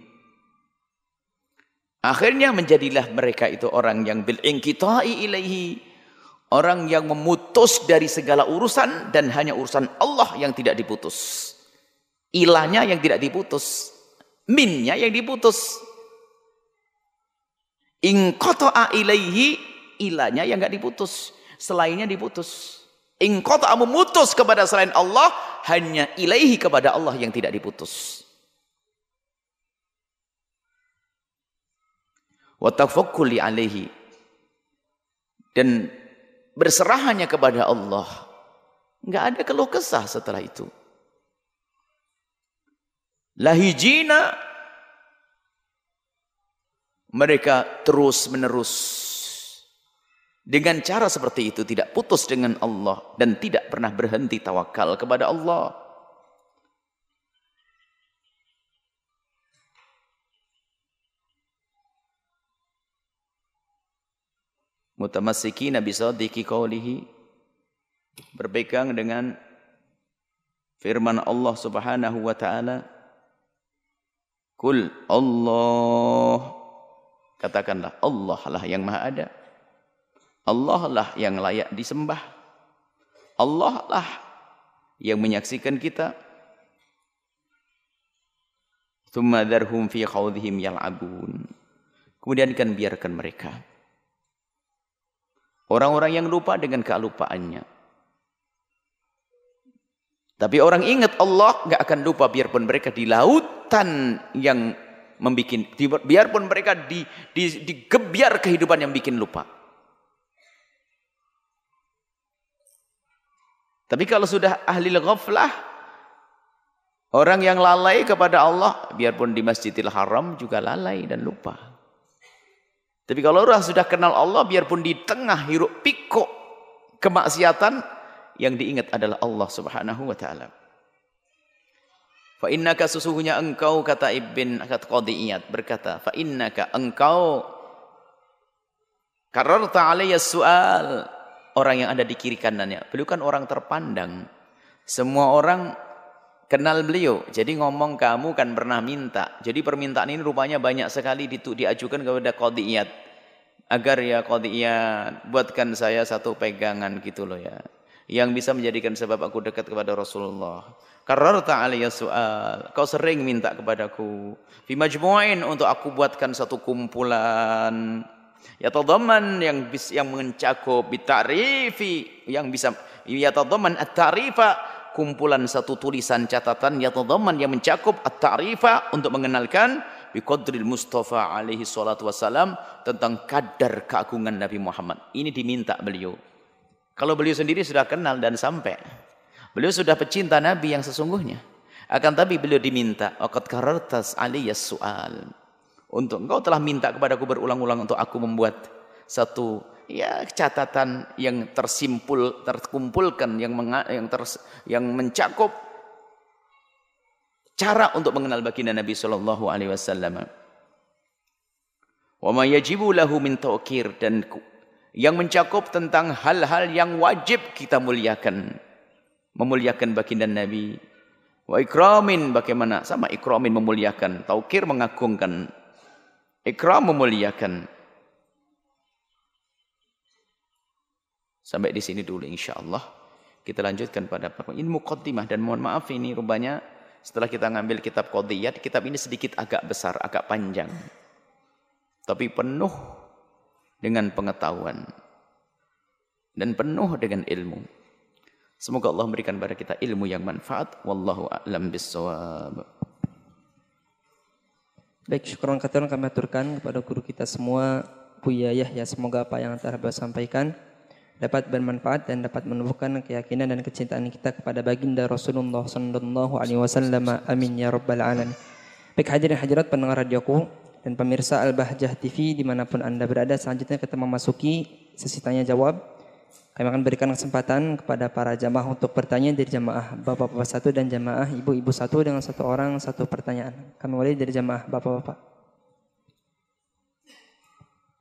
Akhirnya menjadilah mereka itu orang yang bil inqita'i ilaihi, orang yang memutus dari segala urusan dan hanya urusan Allah yang tidak diputus. Ilahnya yang tidak diputus, minnya yang diputus. Inqata'a ilaihi, ilahnya yang enggak diputus, selainnya diputus. Inqata'a memutus kepada selain Allah, hanya ilaihi kepada Allah yang tidak diputus. Wa tawakkuli alaihi, dan berserahnya kepada Allah. Enggak ada keluh kesah setelah itu. Lahijina, mereka terus menerus dengan cara seperti itu, tidak putus dengan Allah dan tidak pernah berhenti tawakal kepada Allah. Mutamassikina bisaddiqi qawlihi, berpegang dengan firman Allah Subhanahu wa taala. Kul Allah, katakanlah Allah lah yang maha ada, Allah lah yang layak disembah, Allah lah yang menyaksikan kita. Tsumma dzarhum fi khawdihim yal'abun, kemudian kan biarkan mereka, orang-orang yang lupa dengan kelupaannya. Tapi orang ingat Allah gak akan lupa biarpun mereka di lautan yang membikin, biarpun mereka di, di, digebiar kehidupan yang bikin lupa. Tapi kalau sudah ahli ghaflah, orang yang lalai kepada Allah, biarpun di Masjidil Haram juga lalai dan lupa. Tapi kalau orang sudah kenal Allah, biarpun di tengah hiruk pikuk kemaksiatan, yang diingat adalah Allah Subhanahu wa taala. Fa innaka, sesungguhnya engkau, kata Ibn Qadiyat berkata, fa innaka, engkau, kararta alayya su'al, orang yang ada di kiri kanannya. Beliau kan orang terpandang, semua orang kenal beliau, jadi ngomong kamu kan pernah minta. Jadi permintaan ini rupanya banyak sekali diajukan kepada Qadiyat, agar ya Qadiyat buatkan saya satu pegangan gitu loh ya, yang bisa menjadikan sebab aku dekat kepada Rasulullah. Kararta alayya su'al, kau sering minta kepadaku, fi majmu'in, untuk aku buatkan satu kumpulan, yatadamman, yang bis, yang mencakup, bita'rifi, yang bisa, yatadamman at-ta'rifa, kumpulan satu tulisan catatan, yatadamman, yang mencakup at-ta'rifa, untuk mengenalkan biqadril Mustafa alaihi salatu wassalam, tentang kadar keagungan Nabi Muhammad. Ini diminta beliau. Kalau beliau sendiri sudah kenal dan sampai, beliau sudah pecinta Nabi yang sesungguhnya. Akan tapi beliau diminta, waqad karartas aliyas su'al, untuk engkau telah minta kepadaku berulang-ulang untuk aku membuat satu ya catatan yang tersimpul, terkumpulkan, yang menga, yang, ter, yang mencakup cara untuk mengenal baginda Nabi sallallahu alaihi wasallam. Wa ma yajibu lahu min tawqir, dan yang mencakup tentang hal-hal yang wajib kita muliakan, memuliakan baginda Nabi. Wa ikramin, bagaimana? Sama ikramin, memuliakan. Tauqir, mengagungkan. Ikram, memuliakan. Sampai di sini dulu insyaallah. Kita lanjutkan pada ilmu muqaddimah, dan mohon maaf ini rupanya setelah kita ngambil kitab Qadiyat, kitab ini sedikit agak besar, agak panjang, tapi penuh dengan pengetahuan dan penuh dengan ilmu. Semoga Allah memberikan kepada kita ilmu yang manfaat. Wallahu a'lam bissawab. Baik, syukran katsiran kami aturkan kepada guru kita semua, Buya Yahya. Semoga apa yang telah beliau sampaikan dapat bermanfaat dan dapat menumbuhkan keyakinan dan kecintaan kita kepada baginda Rasulullah sallallahu alaihi wasallam. Amin ya rabbal alamin. Baik hadirin hadirat pendengar radioku dan pemirsa Al-Bahjah T V dimanapun Anda berada, selanjutnya kita memasuki sesi tanya jawab. Kami akan berikan kesempatan kepada para jamaah untuk bertanya dari jamaah bapak-bapak satu dan jamaah ibu-ibu satu dengan satu orang satu pertanyaan. Kami mulai dari jamaah bapak-bapak.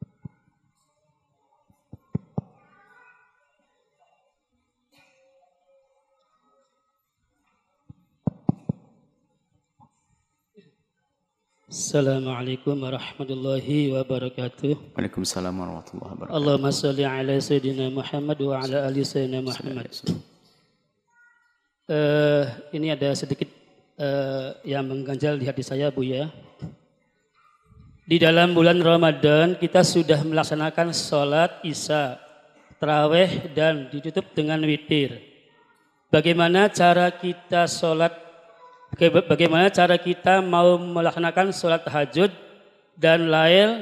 Assalamualaikum warahmatullahi wabarakatuh. Waalaikumsalam warahmatullahi wabarakatuh. Allahumma salli ala Sayyidina Muhammad wa ala ali Sayyidina Muhammad. Uh, ini ada sedikit uh, yang mengganjal di hati saya, Buya. Di dalam bulan Ramadan kita sudah melaksanakan sholat Isya, tarawih dan ditutup dengan witir. Bagaimana cara kita sholat Bagaimana cara kita mau melaksanakan sholat tahajud dan lail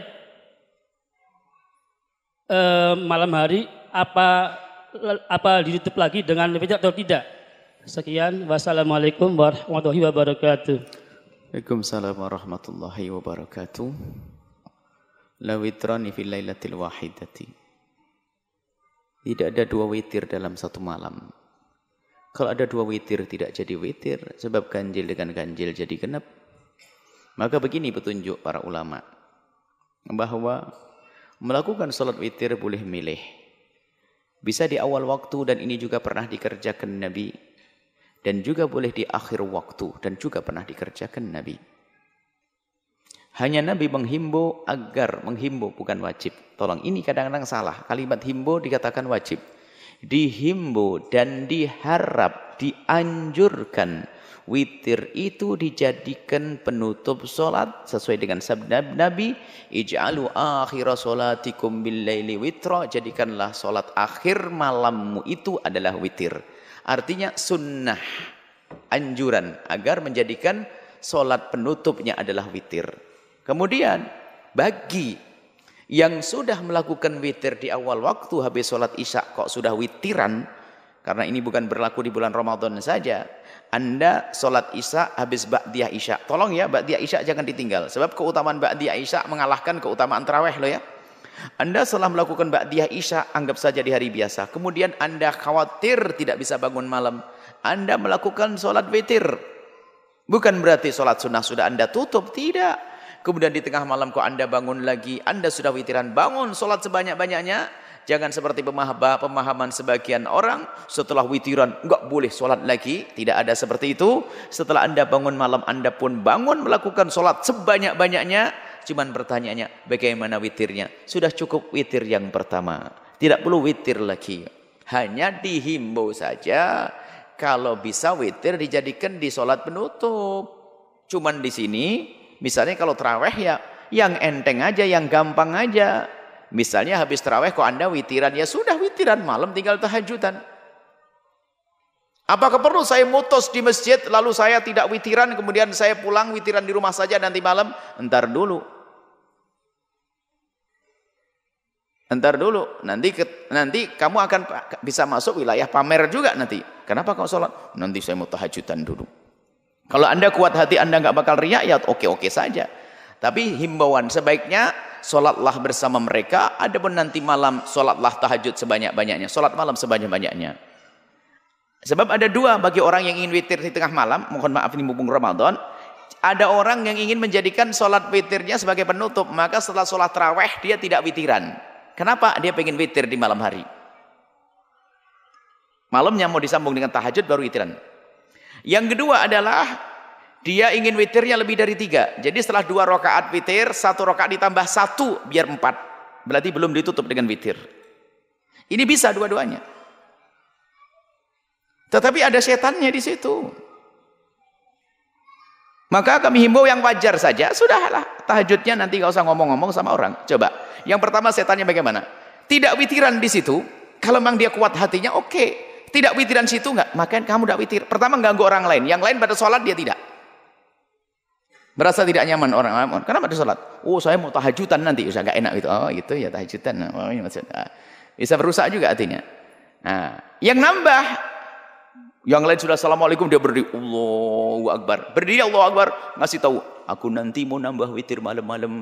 eh, malam hari, apa apa ditutup lagi dengan witir atau tidak? Sekian, wassalamualaikum warahmatullahi wabarakatuh. Waalaikumsalam warahmatullahi wabarakatuh. La witrani fil lailatil wahidati. Tidak ada dua witir dalam satu malam. Kalau ada dua witir tidak jadi witir, sebab ganjil dengan ganjil jadi genap. Maka begini petunjuk para ulama, bahwa melakukan sholat witir boleh milih. Bisa di awal waktu dan ini juga pernah dikerjakan Nabi. Dan juga boleh di akhir waktu dan juga pernah dikerjakan Nabi. Hanya Nabi menghimbau agar, menghimbau bukan wajib. Tolong, ini kadang-kadang salah. Kalimat himbau dikatakan wajib. Dihimbau dan diharap, dianjurkan witir itu dijadikan penutup solat sesuai dengan sabda Nabi, ij'alu akhira solatikum bil laili witra, jadikanlah solat akhir malammu itu adalah witir. Artinya sunnah, anjuran agar menjadikan solat penutupnya adalah witir. Kemudian bagi yang sudah melakukan witir di awal waktu habis sholat isya kok sudah witiran, karena ini bukan berlaku di bulan Ramadan saja. Anda sholat isya habis ba'diyah isya, tolong ya ba'diyah isya jangan ditinggal, sebab keutamaan ba'diyah isya mengalahkan keutamaan tarawih loh ya. Anda setelah melakukan ba'diyah isya, anggap saja di hari biasa, kemudian Anda khawatir tidak bisa bangun malam, Anda melakukan sholat witir. Bukan berarti sholat sunnah sudah Anda tutup, tidak. Kemudian di tengah malam kok Anda bangun lagi, Anda sudah witiran, bangun sholat sebanyak-banyaknya. Jangan seperti pemahaman sebagian orang, setelah witiran enggak boleh sholat lagi. Tidak ada seperti itu. Setelah Anda bangun malam, Anda pun bangun melakukan sholat sebanyak-banyaknya. Cuman pertanyaannya, bagaimana witirnya? Sudah cukup witir yang pertama, tidak perlu witir lagi. Hanya dihimbau saja, kalau bisa witir dijadikan di sholat penutup. Cuman di sini, misalnya kalau tarawih ya yang enteng aja, yang gampang aja. Misalnya habis tarawih kok Anda witiran, ya sudah witiran, malam tinggal tahajudan. Apakah perlu saya mutus di masjid lalu saya tidak witiran, kemudian saya pulang witiran di rumah saja nanti malam? Entar dulu. Entar dulu. Nanti nanti kamu akan bisa masuk wilayah pamer juga nanti. Kenapa kau sholat? Nanti saya mau tahajudan dulu. Kalau Anda kuat hati, Anda nggak bakal riak, ya oke-oke saja. Tapi himbauan sebaiknya sholatlah bersama mereka. Adapun nanti malam sholatlah tahajud sebanyak-banyaknya. Sholat malam sebanyak-banyaknya. Sebab ada dua bagi orang yang ingin witir di tengah malam. Mohon maaf ini mumpung Ramadan. Ada orang yang ingin menjadikan sholat witirnya sebagai penutup. Maka setelah sholat tarawih dia tidak witiran. Kenapa? Dia pengen witir di malam hari. Malamnya mau disambung dengan tahajud baru witiran. Yang kedua adalah dia ingin witirnya lebih dari tiga. Jadi setelah dua rakaat witir, satu rakaat ditambah satu biar empat. Berarti belum ditutup dengan witir. Ini bisa dua-duanya. Tetapi ada setannya di situ. Maka kami himbau yang wajar saja. Sudahlah, tahajudnya nanti gak usah ngomong-ngomong sama orang. Coba. Yang pertama setannya bagaimana? Tidak witiran di situ. Kalau memang dia kuat hatinya, oke. Okay. Tidak witiran situ enggak, makanya kamu tidak witir. Pertama ganggu orang lain, yang lain pada sholat dia tidak. Merasa tidak nyaman orang lain. Kenapa pada sholat? Oh saya mau tahajudan nanti, usah enggak enak gitu. Oh gitu ya tahajudan. Oh, ini maksudnya. Bisa merusak juga artinya. Nah, yang nambah, yang lain sudah assalamualaikum dia berdiri, Allahu Akbar. Berdiri Allahu Akbar, ngasih tahu, aku nanti mau nambah witir malam-malam.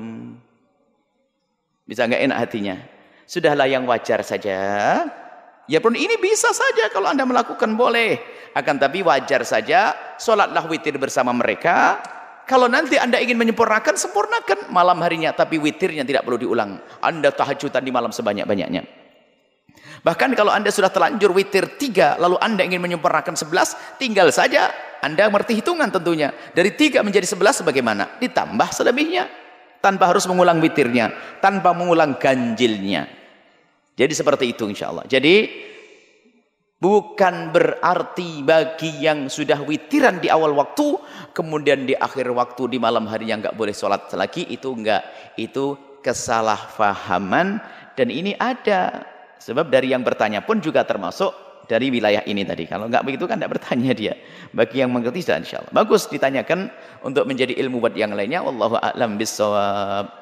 Bisa enggak enak hatinya. Sudahlah yang wajar saja. Ya pun ini bisa saja kalau Anda melakukan boleh. Akan tapi wajar saja sholatlah witir bersama mereka. Kalau nanti Anda ingin menyempurnakan, sempurnakan malam harinya, tapi witirnya tidak perlu diulang. Anda tahajudan di malam sebanyak-banyaknya. Bahkan kalau Anda sudah terlanjur witir tiga, lalu Anda ingin menyempurnakan sebelas, tinggal saja Anda mengerti hitungan tentunya. Dari tiga menjadi sebelas bagaimana? Ditambah selebihnya. Tanpa harus mengulang witirnya. Tanpa mengulang ganjilnya. Jadi seperti itu insya Allah. Jadi bukan berarti bagi yang sudah witiran di awal waktu, kemudian di akhir waktu di malam harinya nggak boleh sholat lagi. Itu enggak. Itu kesalahpahaman. Dan ini ada. Sebab dari yang bertanya pun juga termasuk dari wilayah ini tadi. Kalau enggak begitu kan enggak bertanya dia. Bagi yang mengerti sudah insyaallah. Bagus ditanyakan untuk menjadi ilmu buat yang lainnya. Wallahu a'lam bissawab.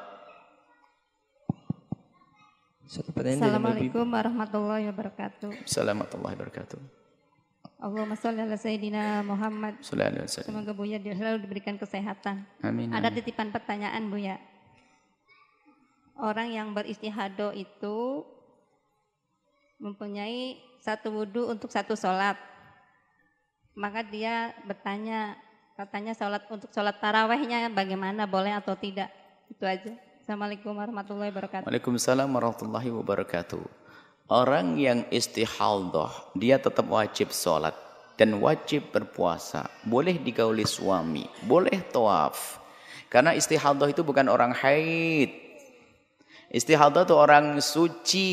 Assalamualaikum warahmatullahi wabarakatuh. Assalamualaikum warahmatullahi wabarakatuh. Allahumma sholli ala sayyidina Muhammad. Sallallahu alaihi wasallam. Semoga Buya selalu diberikan kesehatan. Amin. Ada amin. titipan pertanyaan Buya. Orang yang beristihadah itu mempunyai satu wudhu untuk satu sholat, maka dia bertanya, katanya sholat untuk sholat tarawehnya bagaimana, boleh atau tidak? Itu aja. Assalamualaikum warahmatullahi wabarakatuh. Waalaikumsalam warahmatullahi wabarakatuh. Orang yang istihadah, dia tetap wajib sholat dan wajib berpuasa. Boleh digauli suami, boleh tawaf. Karena istihadah itu bukan orang haid. Istihadah itu orang suci.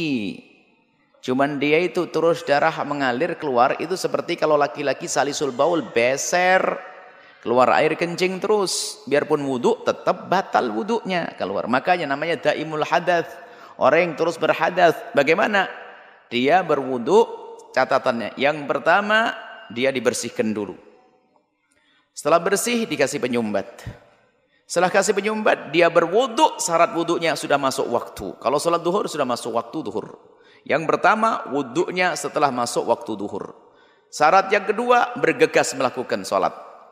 Cuman dia itu terus darah mengalir keluar, itu seperti kalau laki-laki salisul baul, beser, keluar air kencing terus, biarpun wudhu tetap batal wudhunya keluar. Makanya namanya daimul hadath, orang yang terus berhadath. Bagaimana? Dia berwudhu, catatannya yang pertama dia dibersihkan dulu. Setelah bersih dikasih penyumbat. Setelah kasih penyumbat dia berwudhu, syarat wudhunya sudah masuk waktu. Kalau sholat duhur sudah masuk waktu duhur. Yang pertama, wudhunya setelah masuk waktu duhur. Syarat yang kedua, bergegas melakukan sholat.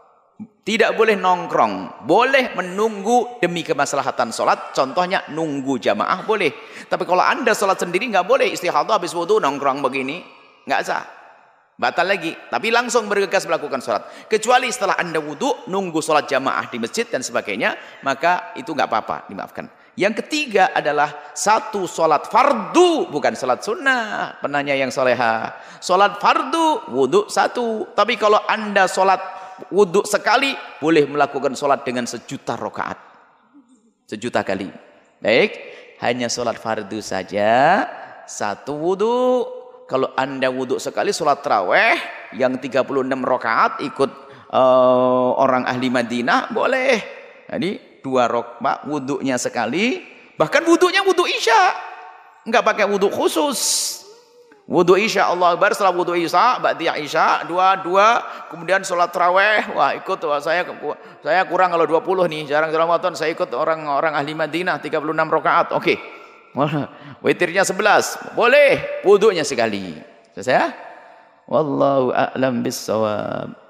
Tidak boleh nongkrong. Boleh menunggu demi kemaslahatan sholat. Contohnya, nunggu jamaah boleh. Tapi kalau Anda sholat sendiri, nggak boleh. Istihadah habis wudhu, nongkrong begini. Nggak sah. Batal lagi. Tapi langsung bergegas melakukan sholat. Kecuali setelah Anda wudhu, nunggu sholat jamaah di masjid dan sebagainya. Maka itu nggak apa-apa, dimaafkan. Yang ketiga adalah satu sholat fardu, bukan sholat sunnah. Penanya yang soleha, sholat fardu, wudhu satu. Tapi kalau Anda sholat wudhu sekali, boleh melakukan sholat dengan sejuta rakaat, sejuta kali. Baik, hanya sholat fardu saja, satu wudhu. Kalau Anda wudhu sekali, sholat taraweh yang tiga puluh enam rakaat ikut uh, orang ahli Madinah, boleh. Jadi dua rakaat wudhunya sekali, bahkan wudhunya wudhu isya, enggak pakai wudhu khusus. Wudhu isya, Allah Akbar, setelah wudhu isya, ba'diyah isya, dua-dua, kemudian sholat taraweh, wah ikut, wah, saya saya kurang kalau dua puluh nih, jarang Ramadan, saya ikut orang-orang ahli Madinah, tiga puluh enam rakaat, oke. Okay. Witirnya sebelas, boleh, wudhunya sekali. Selesai? Wallahu a'lam bissawab.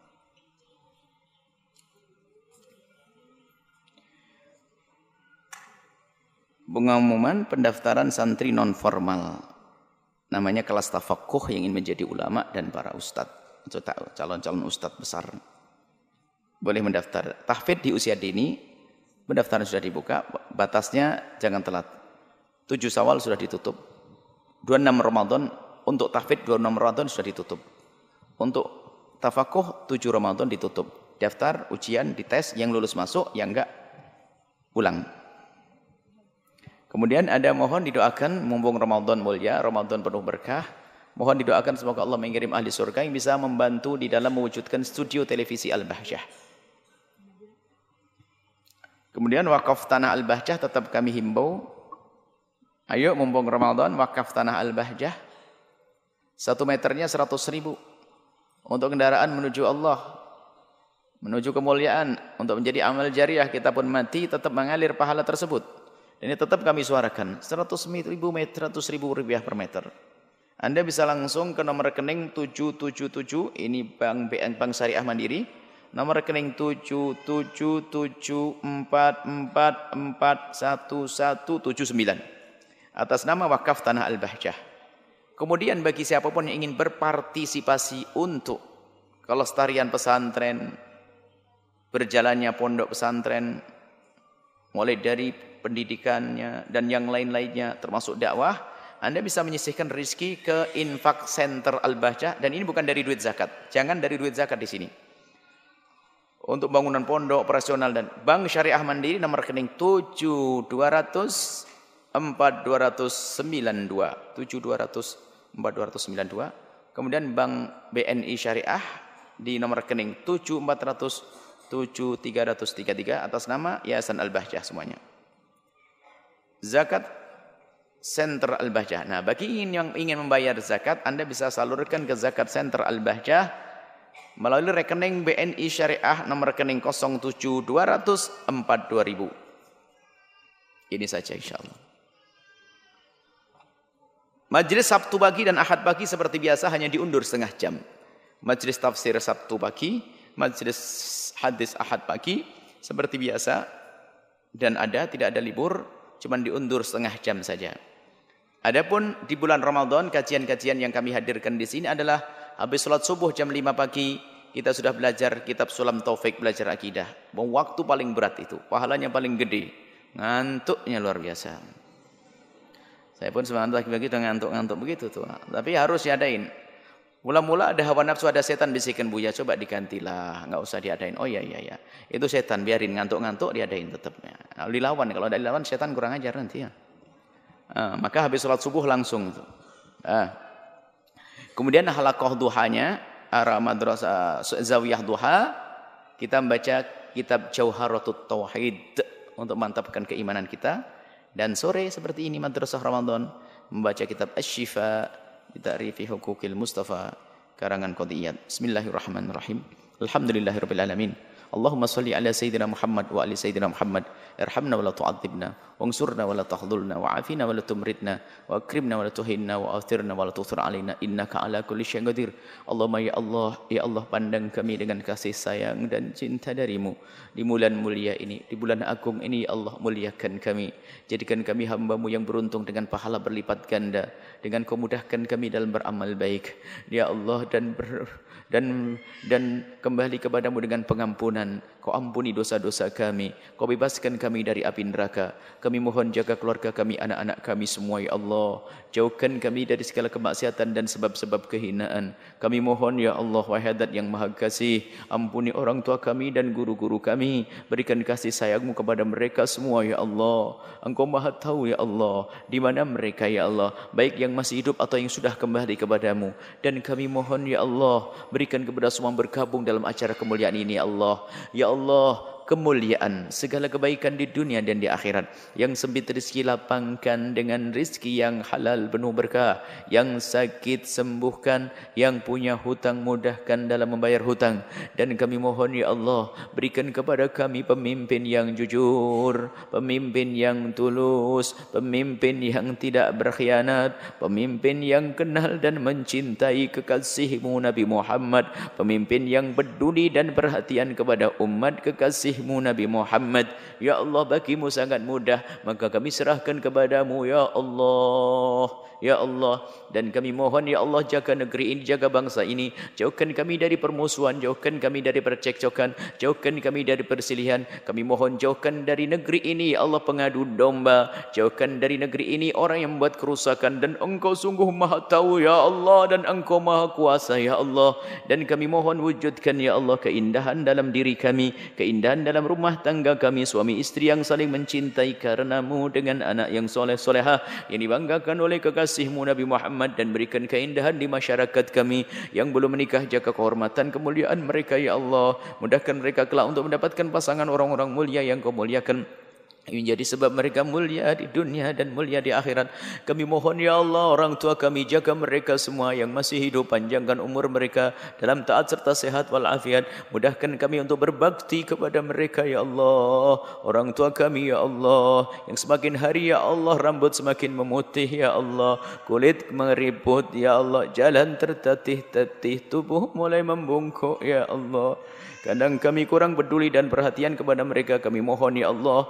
Pengumuman pendaftaran santri non formal, namanya kelas tafakuh yang ingin menjadi ulama dan para ustadz, calon-calon ustadz besar, boleh mendaftar. Tahfidz di usia dini, pendaftaran sudah dibuka, batasnya jangan telat. tujuh Syawal sudah ditutup, dua puluh enam Ramadan untuk tahfidz, dua puluh enam Ramadan sudah ditutup. Untuk tafakuh tujuh Ramadan ditutup. Daftar, ujian, dites, yang lulus masuk, yang enggak pulang. Kemudian ada mohon didoakan mumpung Ramadan mulia, Ramadan penuh berkah. Mohon didoakan semoga Allah mengirim ahli surga yang bisa membantu di dalam mewujudkan studio televisi Al-Bahjah. Kemudian wakaf tanah Al-Bahjah tetap kami himbau. Ayo mumpung Ramadan wakaf tanah Al-Bahjah. Satu meternya seratus ribu. Untuk kendaraan menuju Allah. Menuju kemuliaan. Untuk menjadi amal jariah kita pun mati tetap mengalir pahala tersebut. Ini tetap kami suarakan, seratus ribu meter, seratus ribu rupiah per meter. Anda bisa langsung ke nomor rekening tujuh tujuh tujuh, ini Bank B N Bank Syariah Mandiri, nomor rekening tujuh tujuh tujuh empat empat empat satu satu tujuh sembilan atas nama wakaf tanah Al-Bahjah. Kemudian bagi siapapun yang ingin berpartisipasi untuk kelestarian pesantren, berjalannya pondok pesantren, mulai dari pendidikannya dan yang lain-lainnya termasuk dakwah, Anda bisa menyisihkan rezeki ke infak center Al-Bahjah, dan ini bukan dari duit zakat. Jangan dari duit zakat di sini. Untuk bangunan pondok operasional, dan Bank Syariah Mandiri nomor rekening tujuh dua nol nol empat dua nol sembilan dua tujuh dua nol nol empat dua nol sembilan dua. Kemudian Bank B N I Syariah di nomor rekening tujuh empat nol nol tujuh tiga nol tiga tiga atas nama Yayasan Al-Bahjah semuanya. Zakat Center Al-Bahjah. Nah, bagi yang ingin membayar zakat, Anda bisa salurkan ke Zakat Center Al-Bahjah melalui rekening B N I Syariah nomor rekening nol tujuh dua nol nol empat dua ribu. Ini saja insyaallah. Majelis Sabtu pagi dan Ahad pagi seperti biasa hanya diundur setengah jam. Majelis tafsir Sabtu pagi, majelis hadis Ahad pagi seperti biasa, dan ada tidak ada libur, cuman diundur setengah jam saja. Adapun di bulan Ramadan, kajian-kajian yang kami hadirkan di sini adalah habis sholat subuh jam lima pagi, kita sudah belajar kitab Sulam Taufik, belajar akidah. Waktu paling berat itu, pahalanya paling gede, ngantuknya luar biasa. Saya pun semangat pagi-pagi udah ngantuk-ngantuk begitu tuh. Tapi harus diadain. Mula-mula ada hawa nafsu, ada setan bisikin, Buya coba digantilah, nggak usah diadain. Oh iya iya iya, itu setan, biarin ngantuk-ngantuk diadain tetapnya. Nah, dilawan, kalau ada dilawan setan kurang ajar nanti ya. Nah, maka habis sholat subuh langsung itu. Nah, kemudian halaqah duhanya, arah madrasah zawiyah duha, kita membaca kitab Jauharatut Tauhid untuk mantapkan keimanan kita. Dan sore seperti ini madrasah Ramadan membaca kitab Asy-Syifa bi Ta'rifi Huquqil Mustafa karangan Qadiyat. Bismillahirrahmanirrahim. Alhamdulillahirabbil alamin. Allahumma shalli ala sayyidina Muhammad wa ali sayyidina Muhammad. Irhamna wa la tu'adzibna, wansurna wa la tahdhulna, wa afina wa la tumritna, wa akrimna wa la tuhinna, wa athirna wa la tuthir alaina, innaka ala kulli syai'in qadir. Allahumma ya Allah, ya Allah, pandang kami dengan kasih sayang dan cinta darimu di bulan mulia ini, di bulan agung ini. Ya Allah, muliakan kami, jadikan kami hamba-Mu yang beruntung dengan pahala berlipat ganda, dengan Kau mudahkan kami dalam beramal baik ya Allah, dan ber, dan dan kembali kepadamu dengan pengampunan. Kau ampuni dosa-dosa kami, Kau bebaskan kami dari api neraka. Kami mohon jaga keluarga kami, anak-anak kami semua ya Allah. Jauhkan kami dari segala kemaksiatan dan sebab-sebab kehinaan. Kami mohon ya Allah, wahai Zat yang Maha Kasih, ampuni orang tua kami dan guru-guru kami. Berikan kasih sayang-Mu kepada mereka semua ya Allah. Engkau Maha tahu ya Allah di mana mereka ya Allah, baik yang masih hidup atau yang sudah kembali kepadamu. Dan kami mohon ya Allah, berikan kepada semua bergabung dalam acara kemuliaan ini ya Allah. Ya Allah, kemuliaan, segala kebaikan di dunia dan di akhirat. Yang sempit rezeki lapangkan dengan rezeki yang halal penuh berkah. Yang sakit sembuhkan, yang punya hutang mudahkan dalam membayar hutang. Dan kami mohon ya Allah, berikan kepada kami pemimpin yang jujur, pemimpin yang tulus, pemimpin yang tidak berkhianat, pemimpin yang kenal dan mencintai kekasih-Mu Nabi Muhammad, pemimpin yang peduli dan perhatian kepada umat kekasih Nabi Muhammad. Ya Allah, bagimu sangat mudah, maka kami serahkan kepadamu ya Allah. Ya Allah, dan kami mohon ya Allah, jaga negeri ini, jaga bangsa ini. Jauhkan kami dari permusuhan, jauhkan kami dari percekcokan, jauhkan kami dari perselisihan. Kami mohon jauhkan dari negeri ini ya Allah pengadu domba, jauhkan dari negeri ini orang yang membuat kerusakan. Dan Engkau sungguh Maha tahu ya Allah, dan Engkau Maha kuasa ya Allah. Dan kami mohon wujudkan ya Allah keindahan dalam diri kami, keindahan dalam rumah tangga kami, suami istri yang saling mencintai karenamu, dengan anak yang soleh solehah yang dibanggakan oleh kekasih-Mu Nabi Muhammad. Dan berikan keindahan di masyarakat kami yang belum menikah, jaga kehormatan kemuliaan mereka ya Allah. Mudahkan mereka kelak untuk mendapatkan pasangan orang-orang mulia yang Kau muliakan, menjadi sebab mereka mulia di dunia dan mulia di akhirat. Kami mohon ya Allah, orang tua kami, jaga mereka semua yang masih hidup, panjangkan umur mereka dalam taat serta sehat walafiat. Mudahkan kami untuk berbakti kepada mereka ya Allah. Orang tua kami ya Allah, yang semakin hari ya Allah rambut semakin memutih ya Allah, kulit meriput ya Allah, jalan tertatih-tatih, tubuh mulai membungkuk ya Allah. Kadang kami kurang peduli dan perhatian kepada mereka. Kami mohon ya Allah, berikan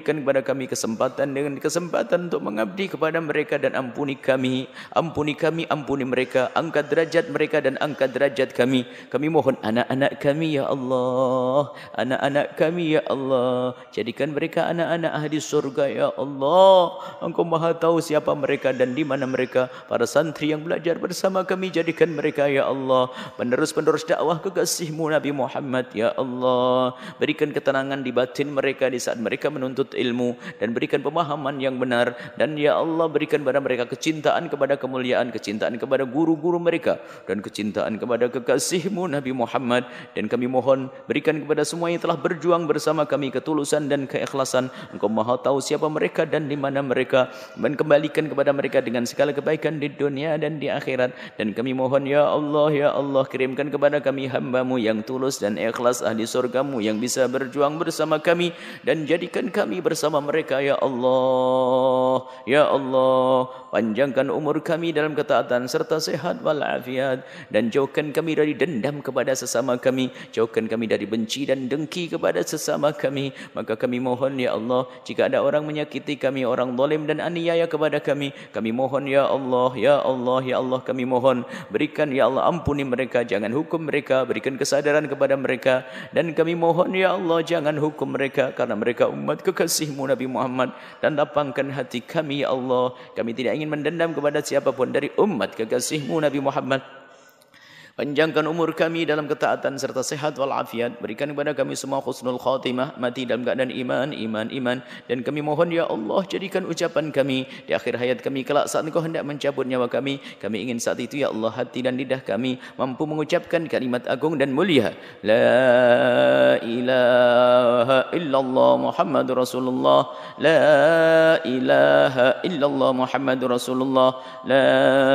berikan kepada kami kesempatan dengan kesempatan untuk mengabdi kepada mereka dan ampuni kami, ampuni kami, ampuni mereka, angkat derajat mereka dan angkat derajat kami. Kami mohon anak-anak kami ya Allah, anak-anak kami ya Allah, jadikan mereka anak-anak ahli surga ya Allah. Engkau Maha tahu siapa mereka dan di mana mereka. Para santri yang belajar bersama kami, jadikan mereka ya Allah penerus-penerus dakwah kekasih-Mu Nabi Muhammad ya Allah. Berikan ketenangan di batin mereka di saat mereka menuntut ilmu, dan berikan pemahaman yang benar, dan ya Allah berikan kepada mereka kecintaan kepada kemuliaan, kecintaan kepada guru-guru mereka, dan kecintaan kepada kekasih-Mu Nabi Muhammad. Dan kami mohon berikan kepada semua yang telah berjuang bersama kami ketulusan dan keikhlasan. Engkau Maha tahu siapa mereka dan di mana mereka, dan kembalikan kepada mereka dengan segala kebaikan di dunia dan di akhirat. Dan kami mohon ya Allah, ya Allah, kirimkan kepada kami hamba-Mu yang tulus dan ikhlas, ahli surga-Mu yang bisa berjuang bersama kami, dan jadikan kami bersama mereka ya Allah. Ya Allah, panjangkan umur kami dalam ketaatan serta sehat walafiat, dan jauhkan kami dari dendam kepada sesama kami, jauhkan kami dari benci dan dengki kepada sesama kami. Maka kami mohon ya Allah, jika ada orang menyakiti kami, orang zalim dan aniaya kepada kami, kami mohon ya Allah, ya Allah, ya Allah, kami mohon berikan ya Allah, ampuni mereka, jangan hukum mereka, berikan kesadaran kepada mereka. Dan kami mohon ya Allah, jangan hukum mereka karena mereka umat kekasih-Mu Nabi Muhammad. Dan lapangkan hati kami ya Allah, kami tidak ingin mendendam kepada siapapun dari umat kekasih-Mu Nabi Muhammad. Panjangkan umur kami dalam ketaatan serta sehat walafiat. Berikan kepada kami semua husnul khatimah, mati dalam keadaan iman, iman, iman. Dan kami mohon ya Allah, jadikan ucapan kami di akhir hayat kami kelak saat Engkau hendak mencabut nyawa kami. Kami ingin saat itu ya Allah, hati dan lidah kami mampu mengucapkan kalimat agung dan mulia, La ilaha illallah Muhammadur Rasulullah, La ilaha illallah Muhammadur Rasulullah, La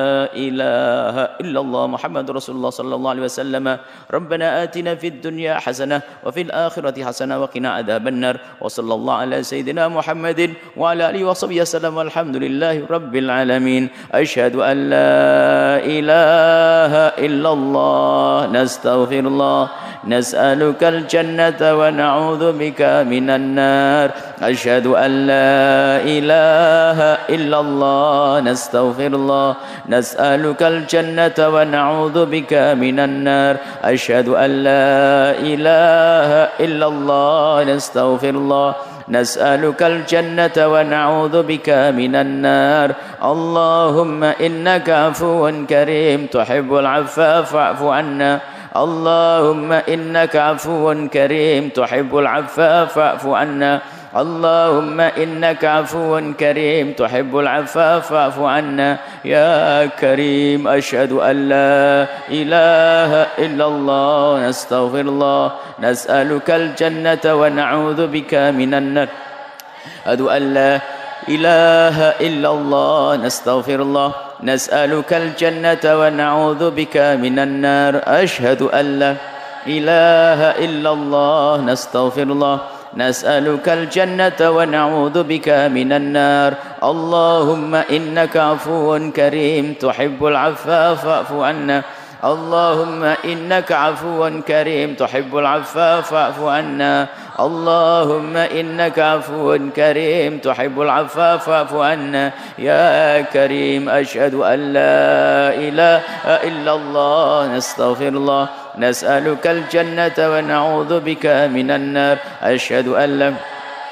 ilaha illallah Muhammadur Rasulullah sallallahu alaihi wasallam. Rabbana atina fid dunya hasanah wa fil akhirati hasanah wa qina adzabannar. Wa sallallahu ala sayyidina Muhammadin wa ala alihi wa sahbihi wasallam. Walhamdulillahi rabbil alamin. Asyhadu an la ilaha illallah, nastaghfirullah, nas'alukal jannata wa na'udzu bika minan nar. Asyhadu an la ilaha illallah, nastaghfirullah, nas'alukal jannata wa na'udzu bika minan nar. Asyhadu an la ilaha illallah, nastaghfirullah, nas'alukal jannata wa na'udzu bika minan nar. Allahumma innaka afuwun karim tuhibbul 'afwa fa'fu 'anna. Allahumma innaka afuwun karim tuhibbul 'afwa fa'fu 'anna. Allahumma innaka afuwun karim tuhibbul 'afwa fa'fu 'anna ya karim. Asyhadu an la ilaha illallah, nastaghfirullah, nas'alukal jannata wa na'udzu bika minan nar. Asyhadu an la ilaha illallah, nastaghfirullah, nas'alukal jannata wa na'udzu bika minan nar. Asyhadu an la ilaha illallah, nastaghfirullah, nas'alukal jannata wa na'udzu bika minan nar. Allahumma innaka afuwun karim tuhibbul 'afwa fa'fu 'anna. Allahumma innaka afuwun karim tuhibbul 'afwa fa'fu 'anna. Allahumma innaka afuwun karim tuhibbul 'afwa fa'fu 'anna ya karim. Asyhadu an la ilaha illallah, nastaghfirullah, nas'alukal jannata wa na'udzu bika minan nar. Asyhadu an la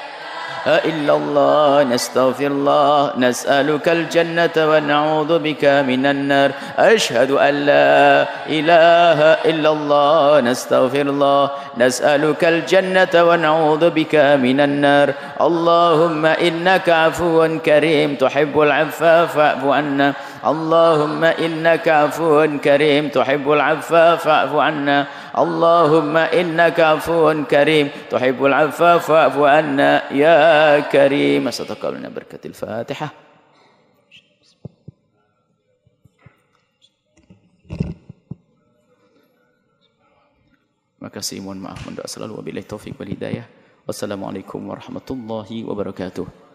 illallah, nastaghfirullah, nas'alukal jannata wa na'udzu bika minan nar. Asyhadu an la ilaha illallah, nastaghfirullah, nas'alukal jannata wa na'udzu bika minan nar. Allahumma innaka afuwun karim tuhibbul 'afwa fa'fu 'anna. Allahumma innaka afuwun karim tuhibbul 'afwa fa'fu 'anna. Allahumma innaka afuwun karim tuhibbul 'afwa fa'fu 'anna ya karim. Astagfirullahaladzim. Berkatil Fatihah. Makasih, mohon maaf, mohon doa selalu, wabillahi taufik wal hidayah. Wassalamualaikum warahmatullahi wabarakatuh.